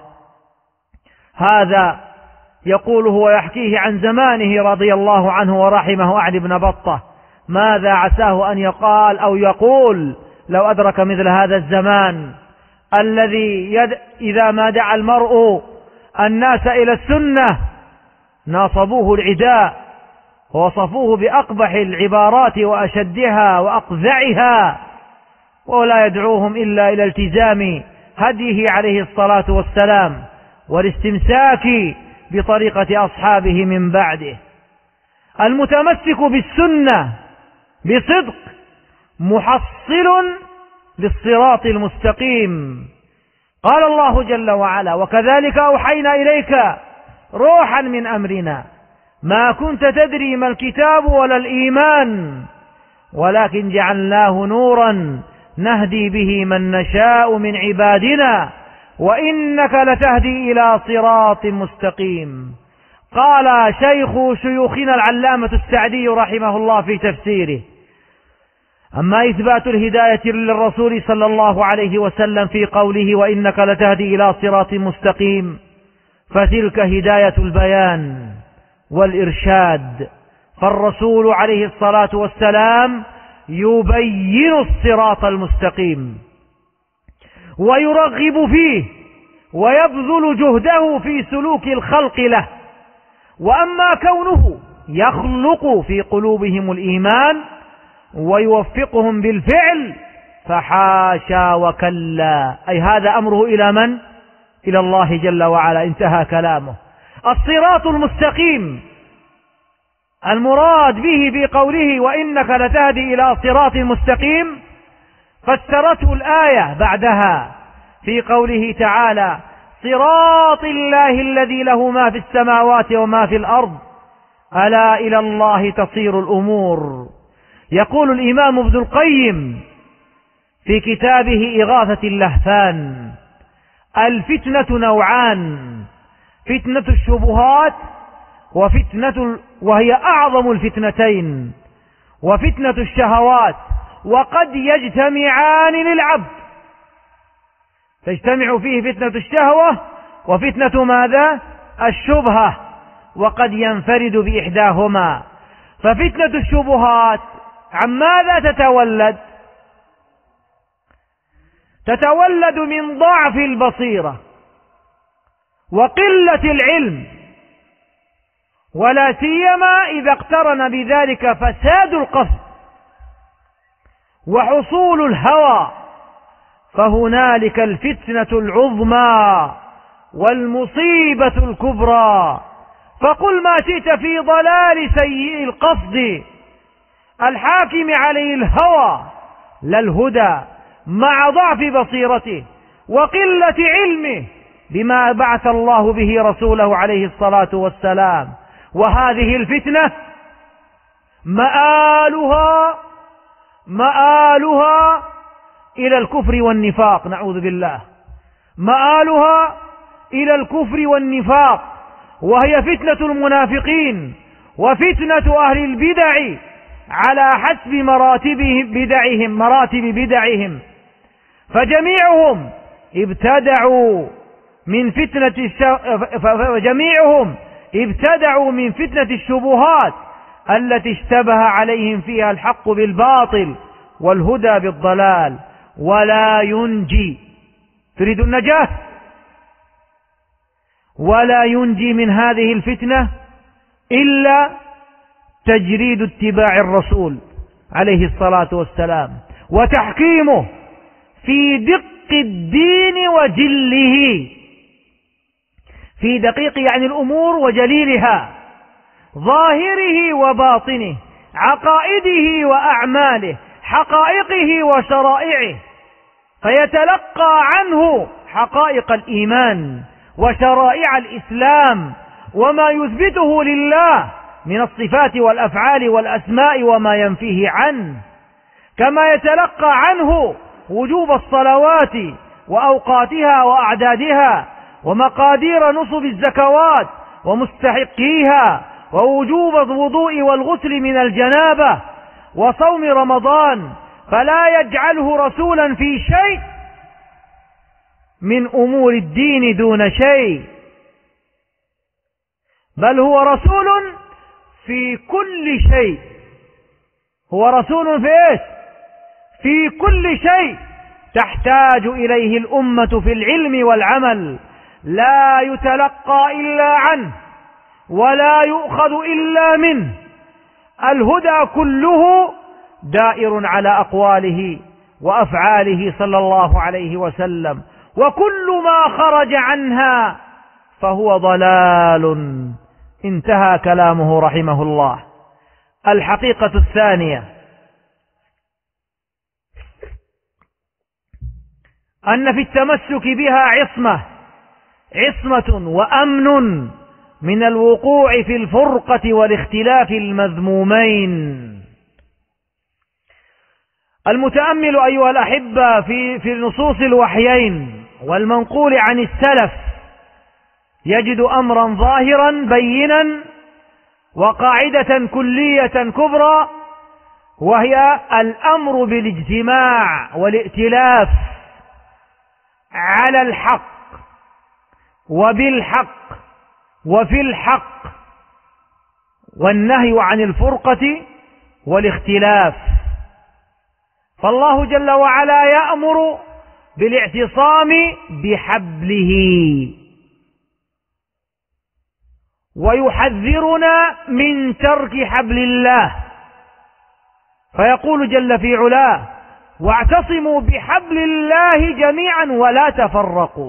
هذا يقوله ويحكيه عن زمانه رضي الله عنه ورحمه عن ابن بطة. ماذا عساه أن يقال أو يقول لو أدرك مثل هذا الزمان الذي إذا ما دعا المرء الناس إلى السنة ناصبوه العداء ووصفوه بأقبح العبارات وأشدها وأقذعها، ولا يدعوهم إلا إلى التزام هديه عليه الصلاة والسلام والاستمساك بطريقة أصحابه من بعده. المتمسك بالسنة بصدق محصل للصراط المستقيم. قال الله جل وعلا: وكذلك أوحينا إليك روحا من أمرنا ما كنت تدري ما الكتاب ولا الإيمان ولكن جعلناه نورا نهدي به من نشاء من عبادنا وإنك لتهدي إلى صراط مستقيم. قال شيخ شيوخنا العلامة السعدي رحمه الله في تفسيره: أما إثبات الهداية للرسول صلى الله عليه وسلم في قوله وإنك لتهدي إلى صراط مستقيم فتلك هداية البيان والإرشاد، فالرسول عليه الصلاة والسلام يبين الصراط المستقيم ويرغب فيه ويبذل جهده في سلوك الخلق له. وأما كونه يخلق في قلوبهم الإيمان ويوفقهم بالفعل فحاشا وكلا، أي هذا أمره إلى من؟ إلى الله جل وعلا. انتهى كلامه. الصراط المستقيم المراد به بقوله وإنك لتهدي إلى صراط مستقيم فسرته الآية بعدها في قوله تعالى صراط الله الذي له ما في السماوات وما في الأرض ألا إلى الله تصير الأمور. يقول الإمام ابن القيم في كتابه إغاثة اللهفان الفتنة نوعان: فتنة الشبهات وهي أعظم الفتنتين، وفتنة الشهوات، وقد يجتمعان للعبد، تجتمع فيه فتنة الشهوة وفتنة ماذا؟ الشبهة، وقد ينفرد بإحداهما. ففتنة الشبهات عن ماذا تتولد؟ تتولد من ضعف البصيرة وقلة العلم، ولا سيما إذا اقترن بذلك فساد القصد وحصول الهوى، فهنالك الفتنة العظمى والمصيبة الكبرى. فقل ما شئت في ضلال سيء القصد الحاكم عليه الهوى لا الهدى، مع ضعف بصيرته وقلة علمه بما بعث الله به رسوله عليه الصلاة والسلام. وهذه الفتنة مآلها إلى الكفر والنفاق، نعوذ بالله، مآلها إلى الكفر والنفاق، وهي فتنة المنافقين وفتنة أهل البدع على حسب مراتب بدعهم، فجميعهم ابتدعوا من فتنة الشبهات التي اشتبه عليهم فيها الحق بالباطل والهدى بالضلال. ولا ينجي، تريد النجاة، ولا ينجي من هذه الفتنة إلا تجريد اتباع الرسول عليه الصلاة والسلام وتحكيمه في دق الدين وجله، في دقيق يعني الأمور وجليلها، ظاهره وباطنه، عقائده وأعماله، حقائقه وشرائعه، فيتلقى عنه حقائق الإيمان وشرائع الإسلام وما يثبته لله من الصفات والأفعال والأسماء وما ينفيه عنه، كما يتلقى عنه وجوب الصلوات وأوقاتها وأعدادها ومقادير نصب الزكوات ومستحقيها ووجوب الوضوء والغسل من الجنابة وصوم رمضان، فلا يجعله رسولا في شيء من أمور الدين دون شيء، بل هو رسول في كل شيء. هو رسول في ايش؟ في كل شيء تحتاج إليه الأمة في العلم والعمل، لا يتلقى إلا عنه ولا يؤخذ إلا منه. الهدى كله دائر على أقواله وأفعاله صلى الله عليه وسلم، وكل ما خرج عنها فهو ضلال. انتهى كلامه رحمه الله. الحقيقة الثانية أن في التمسك بها عصمة وأمن من الوقوع في الفرقة والاختلاف المذمومين. المتأمل أيها الأحبة في نصوص الوحيين والمنقول عن السلف يجد أمرا ظاهرا بينا وقاعدة كلية كبرى، وهي الأمر بالاجتماع والائتلاف على الحق وبالحق وفي الحق، والنهي عن الفرقة والاختلاف. فالله جل وعلا يأمر بالاعتصام بحبله ويحذرنا من ترك حبل الله، فيقول جل في علاه واعتصموا بحبل الله جميعا ولا تفرقوا.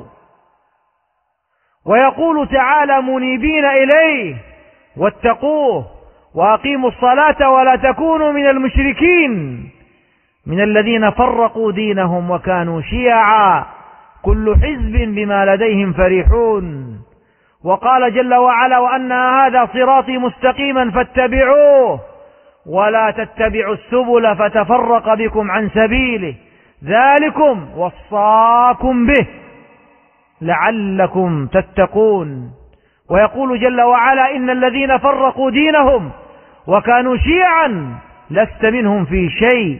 ويقول تعالى منيبين إليه واتقوه وأقيموا الصلاة ولا تكونوا من المشركين من الذين فرقوا دينهم وكانوا شيعا كل حزب بما لديهم فرحون. وقال جل وعلا وأن هذا صراطي مستقيما فاتبعوه ولا تتبعوا السبل فتفرق بكم عن سبيله ذلكم وصاكم به لعلكم تتقون. ويقول جل وعلا إن الذين فرقوا دينهم وكانوا شيعا لست منهم في شيء.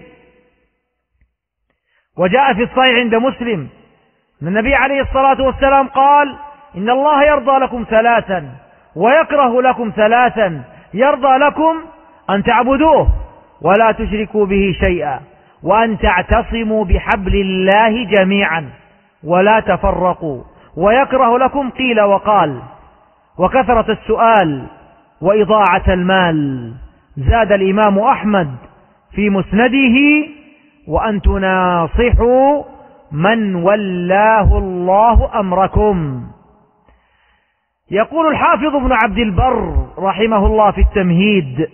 وجاء في الصحيح عند مسلم أن النبي عليه الصلاة والسلام قال إن الله يرضى لكم ثلاثا ويكره لكم ثلاثا: يرضى لكم أن تعبدوه ولا تشركوا به شيئا وأن تعتصموا بحبل الله جميعا ولا تفرقوا، ويكره لكم قيل وقال وكثرة السؤال وإضاعة المال. زاد الإمام أحمد في مسنده وأن تناصحوا من ولاه الله أمركم. يقول الحافظ ابن عبد البر رحمه الله في التمهيد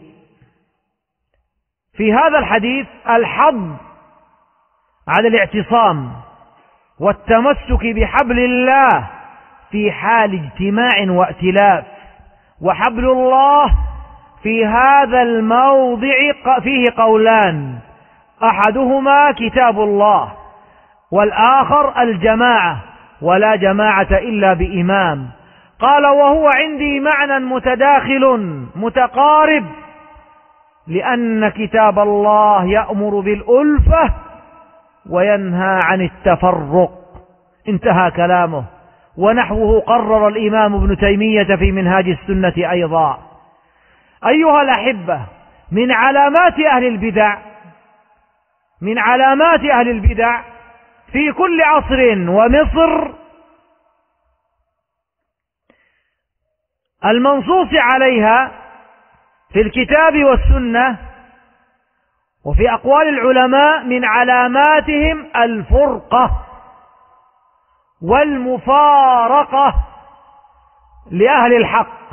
في هذا الحديث الحض على الاعتصام والتمسك بحبل الله في حال اجتماع وائتلاف. وحبل الله في هذا الموضع فيه قولان: أحدهما كتاب الله والآخر الجماعة، ولا جماعة إلا بإمام. قال وهو عندي معنى متداخل متقارب، لأن كتاب الله يأمر بالألفة وينهى عن التفرق. انتهى كلامه. ونحوه قرر الإمام ابن تيمية في منهاج السنة أيضا. أيها الأحبة، من علامات أهل البدع في كل عصر ومصر المنصوص عليها في الكتاب والسنة وفي أقوال العلماء، من علاماتهم الفرقة والمفارقة لأهل الحق.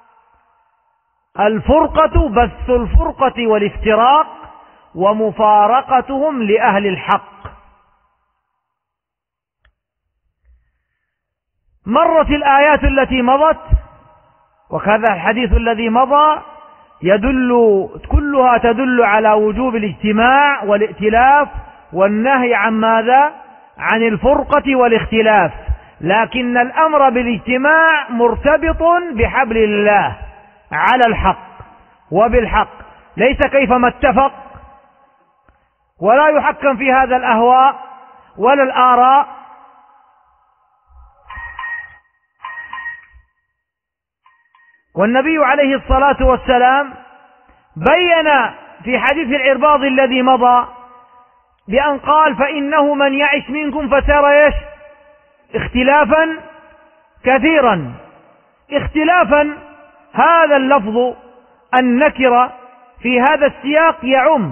الفرقة بث الفرقة والافتراق، ومفارقتهم لأهل الحق. مرت الآيات التي مضت وكذا الحديث الذي مضى كلها تدل على وجوب الاجتماع والائتلاف والنهي عن ماذا؟ عن الفرقة والاختلاف. لكن الأمر بالاجتماع مرتبط بحبل الله على الحق وبالحق، ليس كيفما اتفق، ولا يحكم في هذا الأهواء ولا الآراء. والنبي عليه الصلاة والسلام بين في حديث العرباض الذي مضى بأن قال فإنه من يعش منكم فترى اختلافا كثيرا. اختلافا هذا اللفظ النكرة في هذا السياق يعم.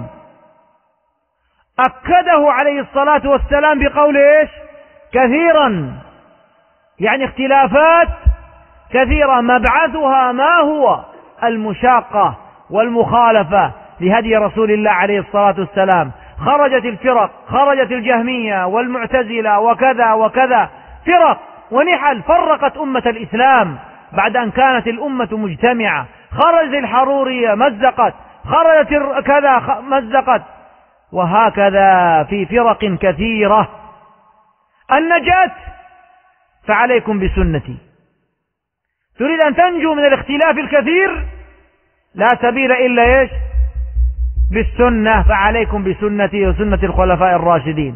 أكده عليه الصلاة والسلام بقوله كثيرا، يعني اختلافات كثيرة مبعثها ما هو؟ المشاقة والمخالفة لهدي رسول الله عليه الصلاة والسلام. خرجت الفرق، خرجت الجهمية والمعتزلة وكذا وكذا، فرق ونحل فرقت أمة الإسلام بعد أن كانت الأمة مجتمعة. خرجت الحرورية مزقت، خرجت كذا مزقت، وهكذا في فرق كثيرة. النجاة فعليكم بسنتي. تريد أن تنجو من الاختلاف الكثير؟ لا سبيل إلا بالسنة. فعليكم بسنتي وسنة الخلفاء الراشدين.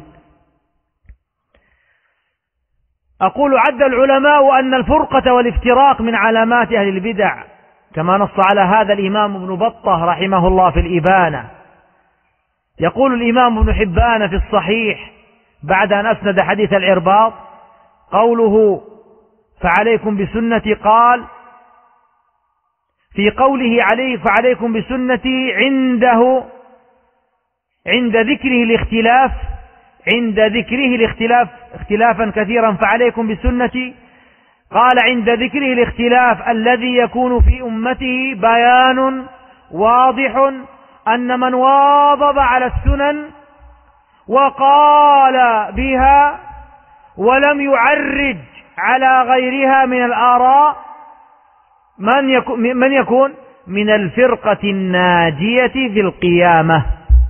أقول عد العلماء أن الفرقة والافتراق من علامات أهل البدع، كما نص على هذا الإمام ابن بطة رحمه الله في الإبانة. يقول الإمام ابن حبان في الصحيح بعد أن أسند حديث العرباض قوله فعليكم بسنتي، قال في قوله عليه فعليكم بسنتي عنده عند ذكره الاختلاف اختلافا كثيرا، فعليكم بسنتي. قال عند ذكره الاختلاف الذي يكون في أمته بيان واضح أن من واظب على السنن وقال بها ولم يعرج على غيرها من الآراء من يكون من الفرقة الناجية في القيامة.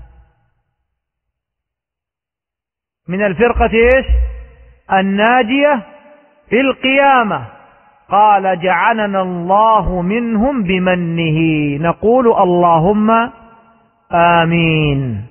من الفرقة إيش؟ الناجية في القيامة. قال جعلنا الله منهم بمنه، نقول اللهم آمين.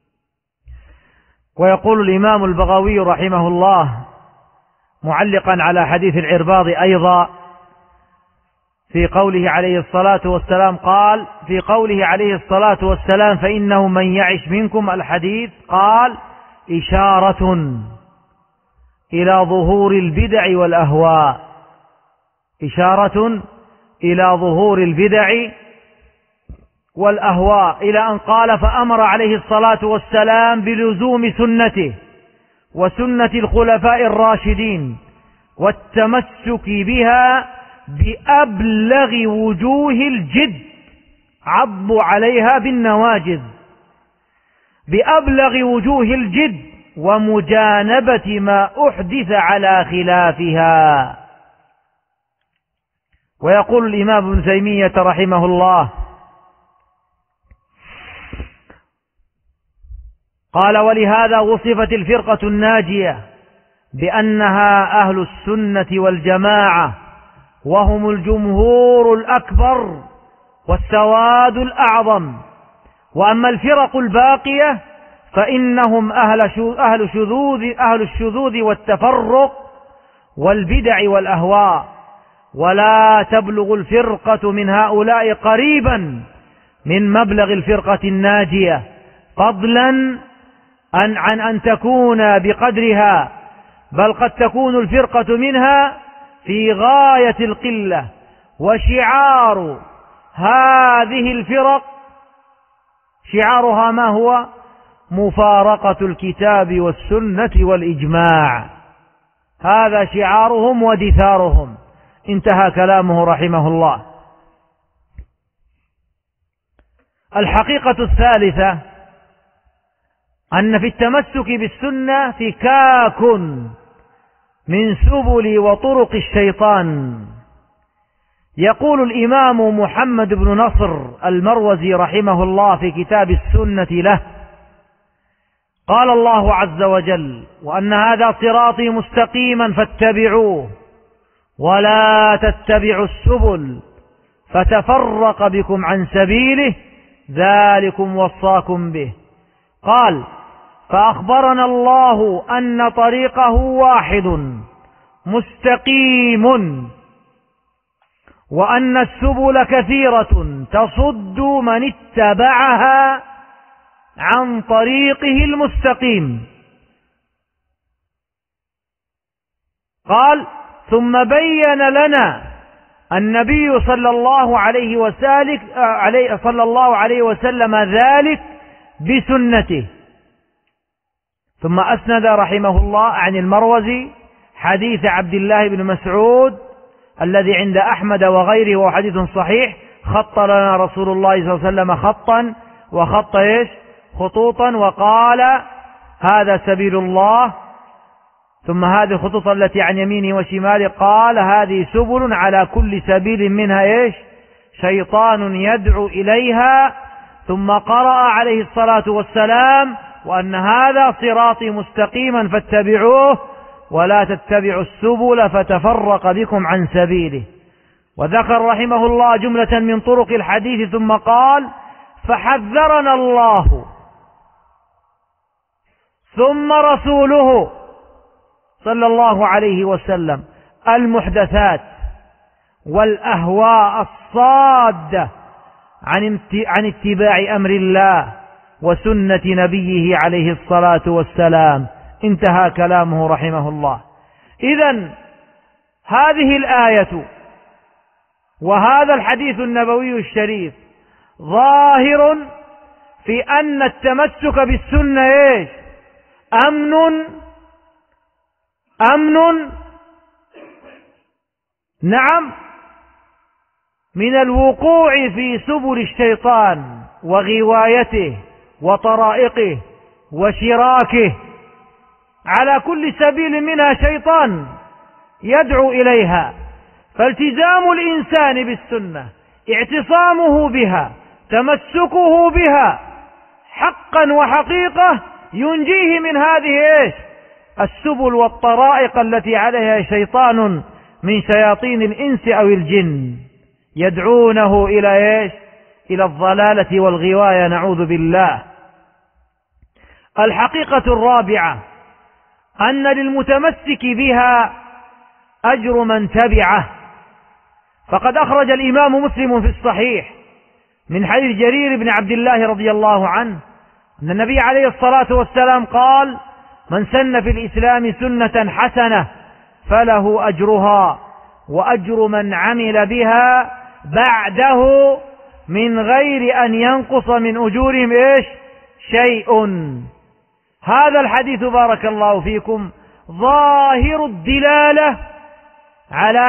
ويقول الإمام البغوي رحمه الله معلقا على حديث العرباض أيضا في قوله عليه الصلاة والسلام، قال في قوله عليه الصلاة والسلام فإنه من يعش منكم، الحديث قال إشارة إلى ظهور البدع والأهواء، إشارة إلى ظهور البدع والأهواء، إلى أن قال فأمر عليه الصلاة والسلام بلزوم سنته وسنة الخلفاء الراشدين والتمسك بها بأبلغ وجوه الجد، عضوا عليها بالنواجذ، بأبلغ وجوه الجد، ومجانبة ما أحدث على خلافها. ويقول الإمام ابن تيمية رحمه الله قال ولهذا وصفت الفرقة الناجية بأنها أهل السنة والجماعة، وهم الجمهور الأكبر والسواد الأعظم. وأما الفرق الباقية فإنهم أهل الشذوذ والتفرق والبدع والأهواء، ولا تبلغ الفرقة من هؤلاء قريبا من مبلغ الفرقة الناجية، فضلا عن أن تكون بقدرها، بل قد تكون الفرقة منها في غاية القلة. وشعار هذه الفرق شعارها ما هو؟ مفارقة الكتاب والسنة والإجماع، هذا شعارهم ودثارهم. انتهى كلامه رحمه الله. الحقيقة الثالثة أن في التمسك بالسنة فكاك من سبل وطرق الشيطان. يقول الإمام محمد بن نصر المروزي رحمه الله في كتاب السنة له: قال الله عز وجل: وأن هذا صراطي مستقيما فاتبعوه ولا تتبعوا السبل فتفرق بكم عن سبيله ذلكم وصاكم به. قال: فأخبرنا الله أن طريقه واحد مستقيم، وأن السبل كثيرة تصد من اتبعها عن طريقه المستقيم. قال: ثم بين لنا النبي صلى الله عليه وسلم ذلك بسنته. ثم أسند رحمه الله عن المروزي حديث عبد الله بن مسعود الذي عند أحمد وغيره وهو حديث صحيح: خط لنا رسول الله صلى الله عليه وسلم خطا وخط خطوطا وقال: هذا سبيل الله. ثم هذه الخطوط التي عن يمينه وشماله قال: هذه سبل على كل سبيل منها شيطان يدعو إليها. ثم قرأ عليه الصلاة والسلام: وأن هذا صراطي مستقيما فاتبعوه ولا تتبعوا السبل فتفرق بكم عن سبيله. وذكر رحمه الله جملة من طرق الحديث ثم قال: فحذرنا الله ثم رسوله صلى الله عليه وسلم المحدثات والأهواء الصادة عن اتباع أمر الله وسنة نبيه عليه الصلاة والسلام. انتهى كلامه رحمه الله. إذن هذه الآية وهذا الحديث النبوي الشريف ظاهر في أن التمسك بالسنة إيش؟ أمن نعم من الوقوع في سبل الشيطان وغوايته وطرائقه وشراكه، على كل سبيل منها شيطان يدعو إليها. فالتزام الإنسان بالسنة، اعتصامه بها، تمسكه بها حقا وحقيقة ينجيه من هذه إيش؟ السبل والطرائق التي عليها شيطان من شياطين الإنس أو الجن يدعونه إلى إيش؟ إلى الضلالة والغواية، نعوذ بالله. الحقيقة الرابعة أن للمتمسك بها أجر من تبعه، فقد أخرج الإمام مسلم في الصحيح من حديث جرير بن عبد الله رضي الله عنه أن النبي عليه الصلاة والسلام قال: من سن في الإسلام سنة حسنة فله أجرها وأجر من عمل بها بعده من غير أن ينقص من أجورهم إيش؟ شيء. هذا الحديث بارك الله فيكم ظاهر الدلالة على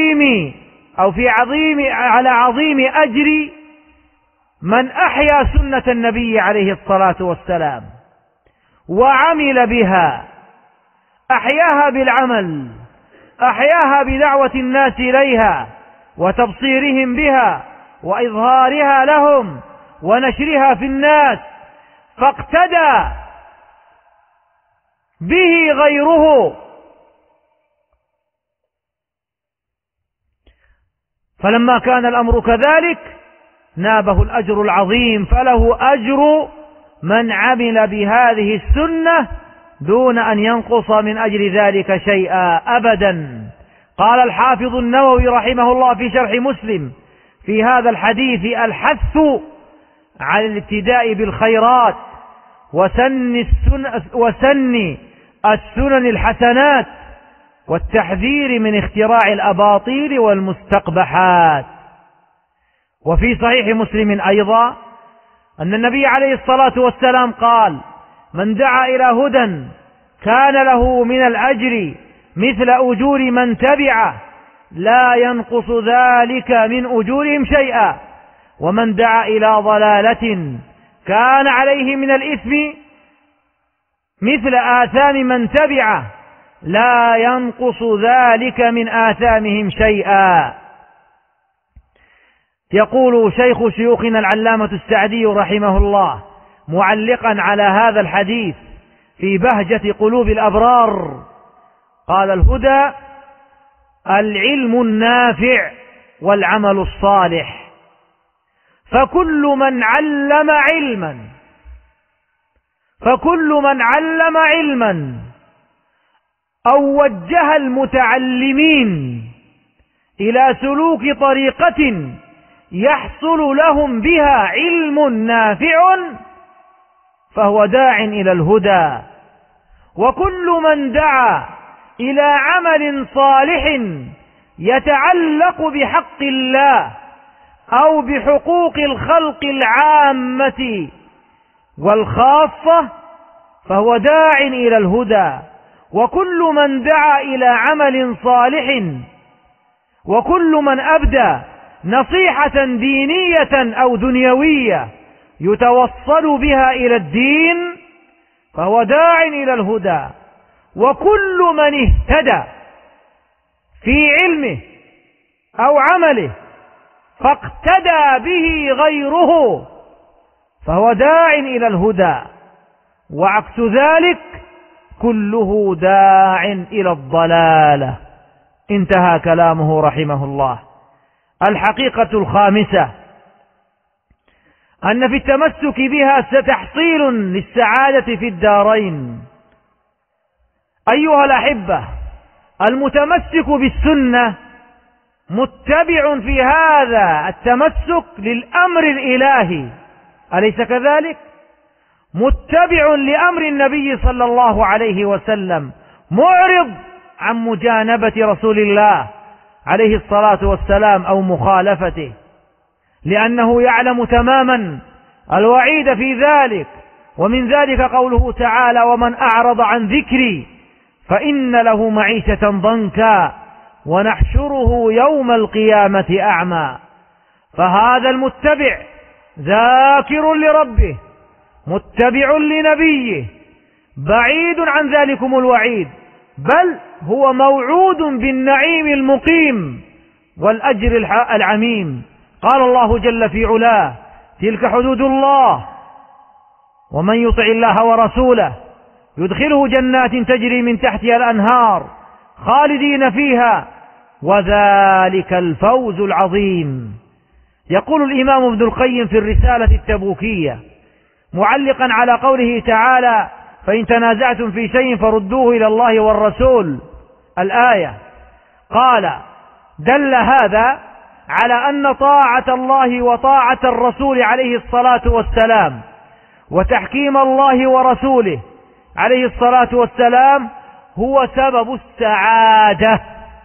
عظيم أجر من أحيا سنة النبي عليه الصلاة والسلام وعمل بها، أحياها بالعمل، أحياها بدعوة الناس إليها وتبصيرهم بها وإظهارها لهم ونشرها في الناس، فاقتدى به غيره، فلما كان الأمر كذلك نابه الأجر العظيم، فله أجر من عمل بهذه السنة دون أن ينقص من أجر ذلك شيئا أبدا. قال الحافظ النووي رحمه الله في شرح مسلم في هذا الحديث: الحث على الابتداء بالخيرات وسن السنن الحسنات والتحذير من اختراع الأباطيل والمستقبحات. وفي صحيح مسلم أيضا أن النبي عليه الصلاة والسلام قال: من دعا إلى هدى كان له من الأجر مثل أجور من تبعه لا ينقص ذلك من أجورهم شيئا، ومن دعا إلى ضلالة كان عليه من الإثم مثل آثام من تبعه لا ينقص ذلك من آثامهم شيئا. يقول شيخ شيوخنا العلامة السعدي رحمه الله معلقا على هذا الحديث في بهجة قلوب الأبرار، قال: الهدى العلم النافع والعمل الصالح، فكل من علم علما أو وجه المتعلمين إلى سلوك طريقة يحصل لهم بها علم نافع فهو داع إلى الهدى، وكل من دعا إلى عمل صالح يتعلق بحق الله أو بحقوق الخلق العامة والخاصة فهو داع إلى الهدى، وكل من دعا إلى عمل صالح وكل من أبدى نصيحة دينية أو دنيوية يتوصل بها إلى الدين فهو داع إلى الهدى، وكل من اهتدى في علمه أو عمله فاقتدى به غيره فهو داع إلى الهدى، وعكس ذلك كله داع إلى الضلالة. انتهى كلامه رحمه الله. الحقيقة الخامسة أن في التمسك بها تحصيل للسعادة في الدارين. أيها الأحبة، المتمسك بالسنة متبع في هذا التمسك للأمر الإلهي، أليس كذلك؟ متبع لأمر النبي صلى الله عليه وسلم، معرض عن مجانبة رسول الله عليه الصلاة والسلام أو مخالفته، لأنه يعلم تماما الوعيد في ذلك. ومن ذلك قوله تعالى: ومن أعرض عن ذكري فإن له معيشة ضنكا ونحشره يوم القيامة أعمى. فهذا المتبع ذاكر لربه متبع لنبيه بعيد عن ذلكم الوعيد، بل هو موعود بالنعيم المقيم والأجر العميم. قال الله جل في علاه: تلك حدود الله ومن يطع الله ورسوله يدخله جنات تجري من تحتها الأنهار خالدين فيها وذلك الفوز العظيم. يقول الإمام ابن القيم في الرسالة التبوكية معلقا على قوله تعالى: فإن تنازعتم في شيء فردوه إلى الله والرسول، الآية، قال: دل هذا على أن طاعة الله وطاعة الرسول عليه الصلاة والسلام وتحكيم الله ورسوله عليه الصلاة والسلام هو سبب السعادة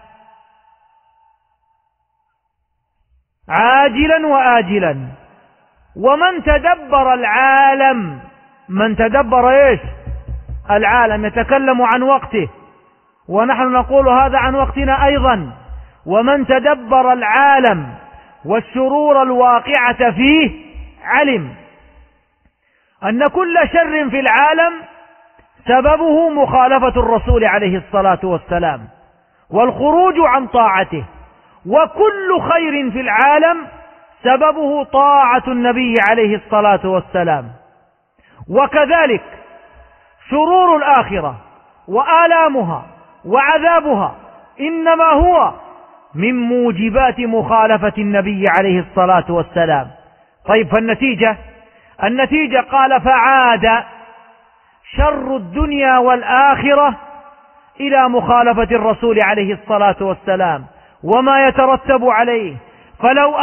عاجلا وآجلا. ومن تدبر العالم، من تدبر ايش؟ العالم، يتكلم عن وقته ونحن نقول هذا عن وقتنا أيضا. ومن تدبر العالم والشرور الواقعة فيه علم أن كل شر في العالم سببه مخالفة الرسول عليه الصلاة والسلام والخروج عن طاعته، وكل خير في العالم سببه طاعة النبي عليه الصلاة والسلام. وكذلك شرور الآخرة وآلامها وعذابها إنما هو من موجبات مخالفة النبي عليه الصلاة والسلام. طيب، النتيجة قال: فعاد شر الدنيا والآخرة إلى مخالفة الرسول عليه الصلاة والسلام وما يترتب عليه. فلو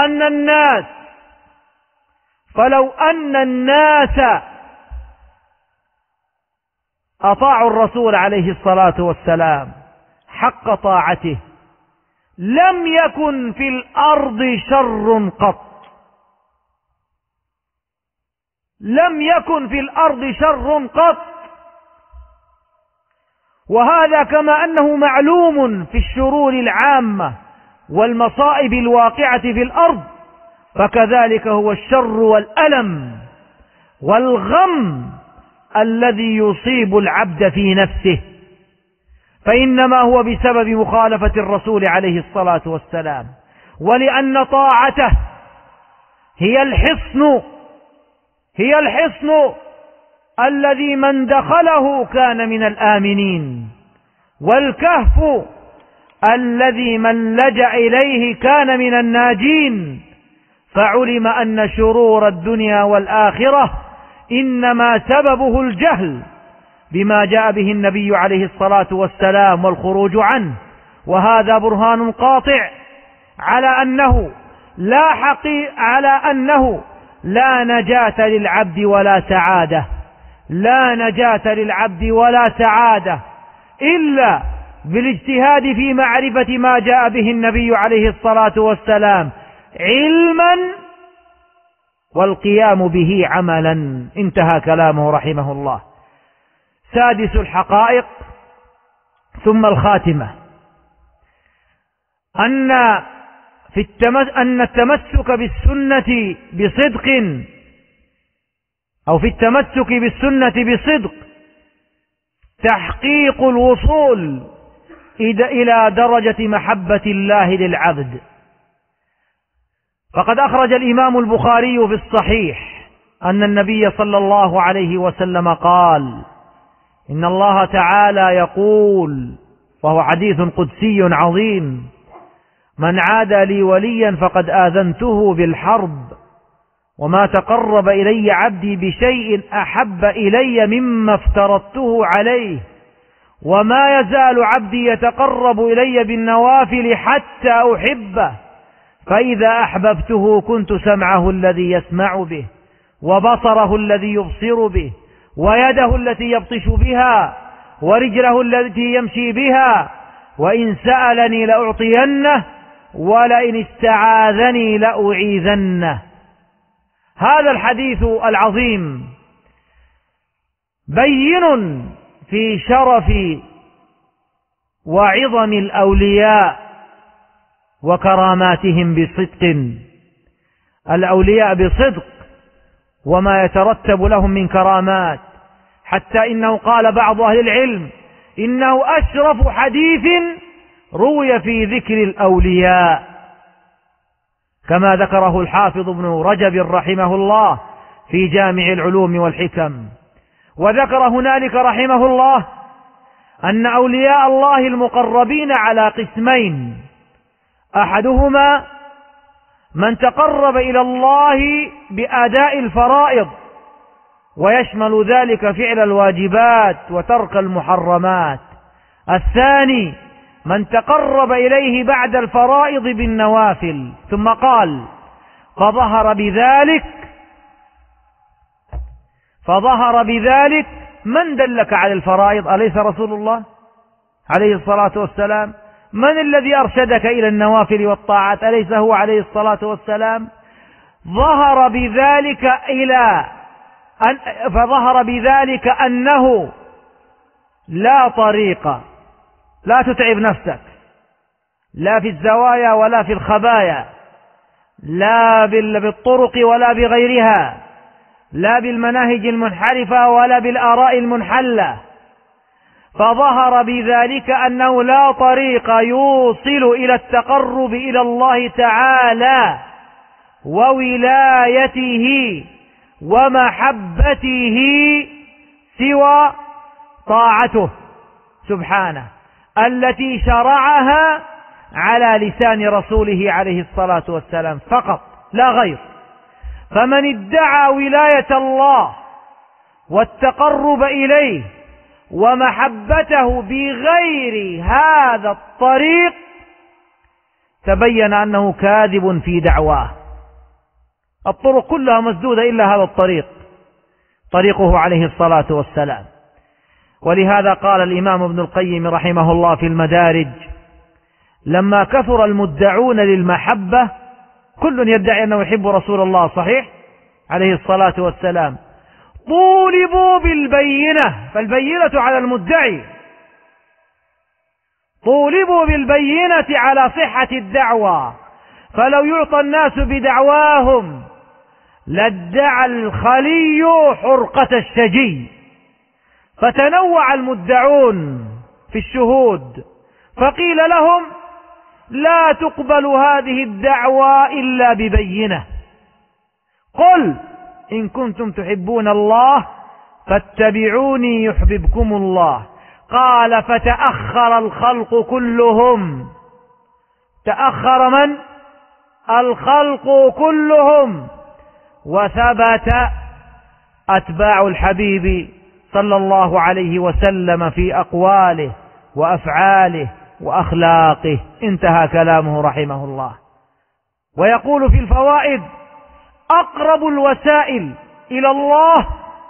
أن الناس أطاعوا الرسول عليه الصلاة والسلام حق طاعته لم يكن في الأرض شر قط، لم يكن في الأرض شر قط. وهذا كما أنه معلوم في الشرور العامة والمصائب الواقعة في الأرض، فكذلك هو الشر والألم والغم الذي يصيب العبد في نفسه، فإنما هو بسبب مخالفة الرسول عليه الصلاة والسلام. ولأن طاعته هي الحصن الذي من دخله كان من الآمنين، والكهف الذي من لجأ إليه كان من الناجين. فعلم أن شرور الدنيا والآخرة إنما سببه الجهل بما جاء به النبي عليه الصلاة والسلام والخروج عنه. وهذا برهان قاطع على أنه لا نجاة للعبد ولا سعادة، لا نجاة للعبد ولا سعادة إلا بالاجتهاد في معرفة ما جاء به النبي عليه الصلاة والسلام علما والقيام به عملا. انتهى كلامه رحمه الله. سادس الحقائق ثم الخاتمة أن التمسك بالسنة بصدق، أو في التمسك بالسنة بصدق تحقيق الوصول إلى درجة محبة الله للعبد. فقد أخرج الإمام البخاري في الصحيح أن النبي صلى الله عليه وسلم قال: إن الله تعالى يقول، وهو حديث قدسي عظيم: من عادى لي وليا فقد آذنته بالحرب، وما تقرب إلي عبدي بشيء أحب إلي مما افترضته عليه، وما يزال عبدي يتقرب إلي بالنوافل حتى أحبه، فإذا أحببته كنت سمعه الذي يسمع به، وبصره الذي يبصر به، ويده التي يبطش بها، ورجله التي يمشي بها، وإن سألني لأعطينه، ولئن استعاذني لأعيذنه. هذا الحديث العظيم بين في شرف وعظم الأولياء وكراماتهم بصدق. الأولياء بصدق وما يترتب لهم من كرامات، حتى إنه قال بعض أهل العلم إنه أشرف حديث روي في ذكر الأولياء، كما ذكره الحافظ ابن رجب رحمه الله في جامع العلوم والحكم. وذكر هنالك رحمه الله أن أولياء الله المقربين على قسمين: أحدهما من تقرب إلى الله بأداء الفرائض، ويشمل ذلك فعل الواجبات وترك المحرمات. الثاني من تقرب إليه بعد الفرائض بالنوافل. ثم قال: فظهر بذلك من دلك على الفرائض؟ أليس رسول الله عليه الصلاة والسلام؟ من الذي أرشدك إلى النوافل والطاعات؟ أليس هو عليه الصلاة والسلام؟ فظهر بذلك أنه لا طريق، لا تتعب نفسك لا في الزوايا ولا في الخبايا، لا بالطرق ولا بغيرها، لا بالمناهج المنحرفة ولا بالآراء المنحلة. فظهر بذلك أنه لا طريق يوصل إلى التقرب إلى الله تعالى وولايته ومحبته سوى طاعته سبحانه التي شرعها على لسان رسوله عليه الصلاة والسلام فقط لا غير. فمن ادعى ولاية الله والتقرب إليه ومحبته بغير هذا الطريق تبين أنه كاذب في دعواه. الطرق كلها مسدودة إلا هذا الطريق، طريقه عليه الصلاة والسلام. ولهذا قال الإمام ابن القيم رحمه الله في المدارج: لما كثر المدعون للمحبة، كل يدعي أنه يحب رسول الله صحيح عليه الصلاة والسلام، طولبوا بالبينة، فالبينة على المدعي، طولبوا بالبينة على صحة الدعوة. فلو يعطى الناس بدعواهم لادعى الخلي حرقة الشجي. فتنوع المدعون في الشهود، فقيل لهم: لا تقبل هذه الدعوة إلا ببينة. قل إن كنتم تحبون الله فاتبعوني يحببكم الله. قال: فتأخر الخلق كلهم. تأخر من؟ الخلق كلهم. وثبت أتباع الحبيب صلى الله عليه وسلم في أقواله وأفعاله وأخلاقه. انتهى كلامه رحمه الله. ويقول في الفوائد: أقرب الوسائل إلى الله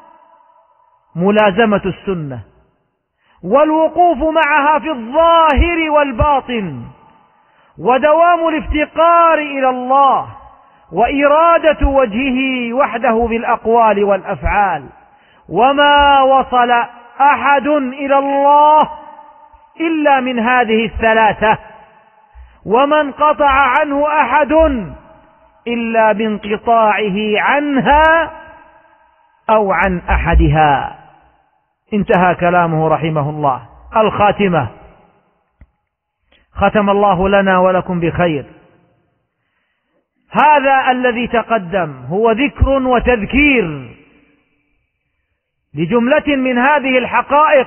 ملازمة السنة والوقوف معها في الظاهر والباطن، ودوام الافتقار إلى الله وإرادة وجهه وحده بالأقوال والأفعال. وما وصل أحد إلى الله إلا من هذه الثلاثة، وما انقطع عنه أحد إلا بانقطاعه عنها أو عن أحدها. انتهى كلامه رحمه الله. الخاتمة: ختم الله لنا ولكم بخير. هذا الذي تقدم هو ذكر وتذكير لجملة من هذه الحقائق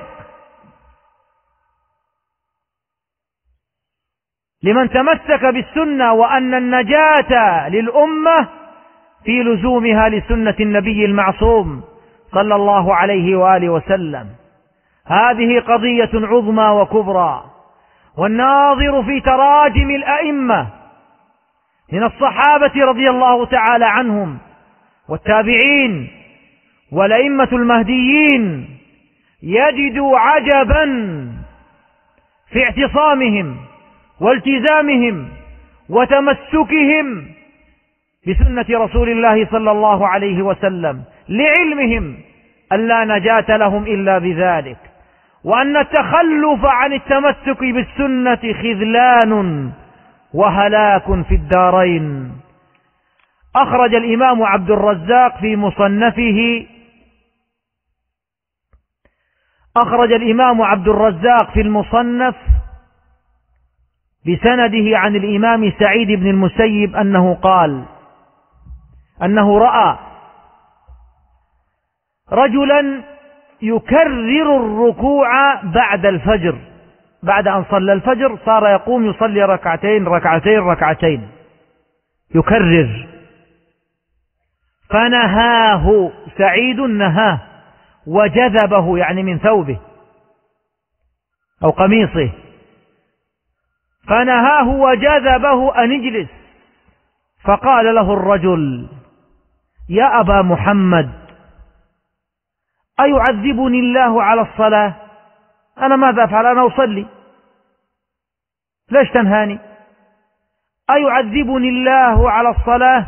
لمن تمسك بالسنة، وأن النجاة للأمة في لزومها لسنة النبي المعصوم صلى الله عليه وآله وسلم. هذه قضية عظمى وكبرى، والناظر في تراجم الأئمة من الصحابة رضي الله تعالى عنهم والتابعين والأئمة المهديين يجد عجبا في اعتصامهم والتزامهم وتمسكهم بسنة رسول الله صلى الله عليه وسلم، لعلمهم أن لا نجاة لهم إلا بذلك، وأن التخلف عن التمسك بالسنة خذلان وهلاك في الدارين. أخرج الإمام عبد الرزاق في مصنفه في المصنف بسنده عن الإمام سعيد بن المسيب أنه قال أنه رأى رجلا يكرر الركوع بعد الفجر، بعد أن صلى الفجر صار يقوم يصلي ركعتين يكرر، فنهاه سعيد، نهاه وجذبه، يعني من ثوبه أو قميصه، فنهاه وجذبه أن اجلس، فقال له الرجل: يا أبا محمد، أيعذبني الله على الصلاة؟ أنا ماذا أفعل؟ أنا أصلي، ليش تنهاني؟ أيعذبني الله على الصلاة؟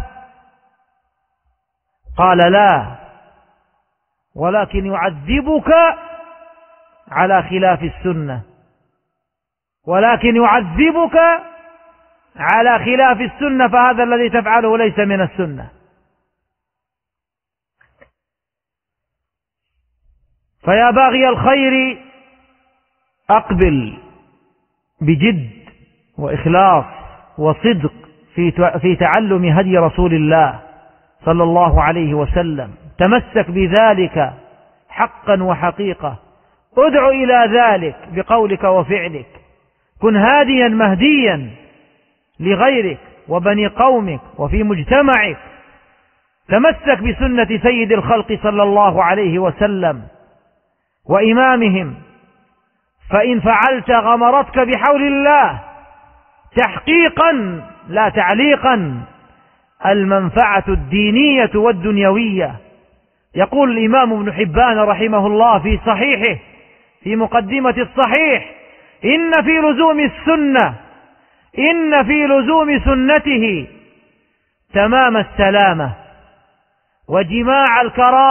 قال: لا، ولكن يعذبك على خلاف السنة، فهذا الذي تفعله ليس من السنة. فيا باغي الخير، أقبل بجد وإخلاص وصدق في تعلم هدي رسول الله صلى الله عليه وسلم، تمسك بذلك حقا وحقيقة، ادع إلى ذلك بقولك وفعلك، كن هاديا مهديا لغيرك وبني قومك وفي مجتمعك، تمسك بسنة سيد الخلق صلى الله عليه وسلم وإمامهم، فإن فعلت غمرتك بحول الله تحقيقا لا تعليقا المنفعة الدينية والدنيوية. يقول الإمام ابن حبان رحمه الله في صحيحه في مقدمة الصحيح: إن في لزوم سنته تمام السلامة وجماع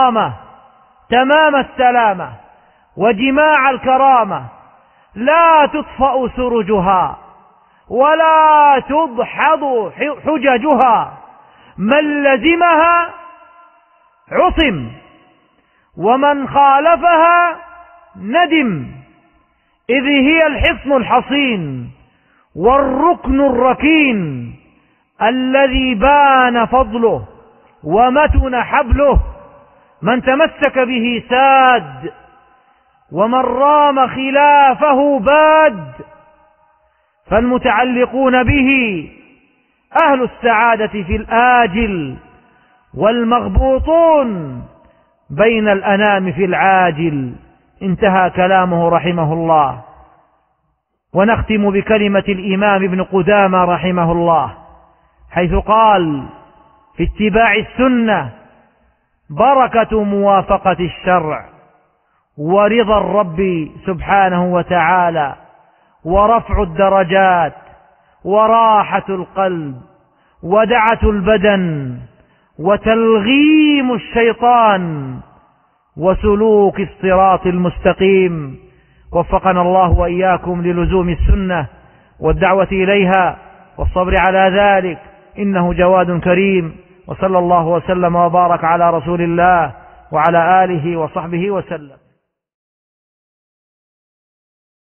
الكرامة، لا تطفأ سرجها ولا تدحض حججها، من لزمها عصم ومن خالفها ندم، إذ هي الحصن الحصين والركن الركين الذي بان فضله ومتن حبله، من تمسك به ساد ومن رام خلافه باد، فالمتعلقون به أهل السعادة في الآجل، والمغبوطون بين الأنام في العاجل. انتهى كلامه رحمه الله. ونختم بكلمة الإمام ابن قدامة رحمه الله، حيث قال: في اتباع السنة بركة موافقة الشرع، ورضا الرب سبحانه وتعالى، ورفع الدرجات، وراحة القلب، ودعة البدن، وتلغيم الشيطان، وسلوك الصراط المستقيم. وفقنا الله وإياكم للزوم السنة والدعوة إليها والصبر على ذلك، إنه جواد كريم. وصلى الله وسلم وبارك على رسول الله وعلى آله وصحبه وسلم.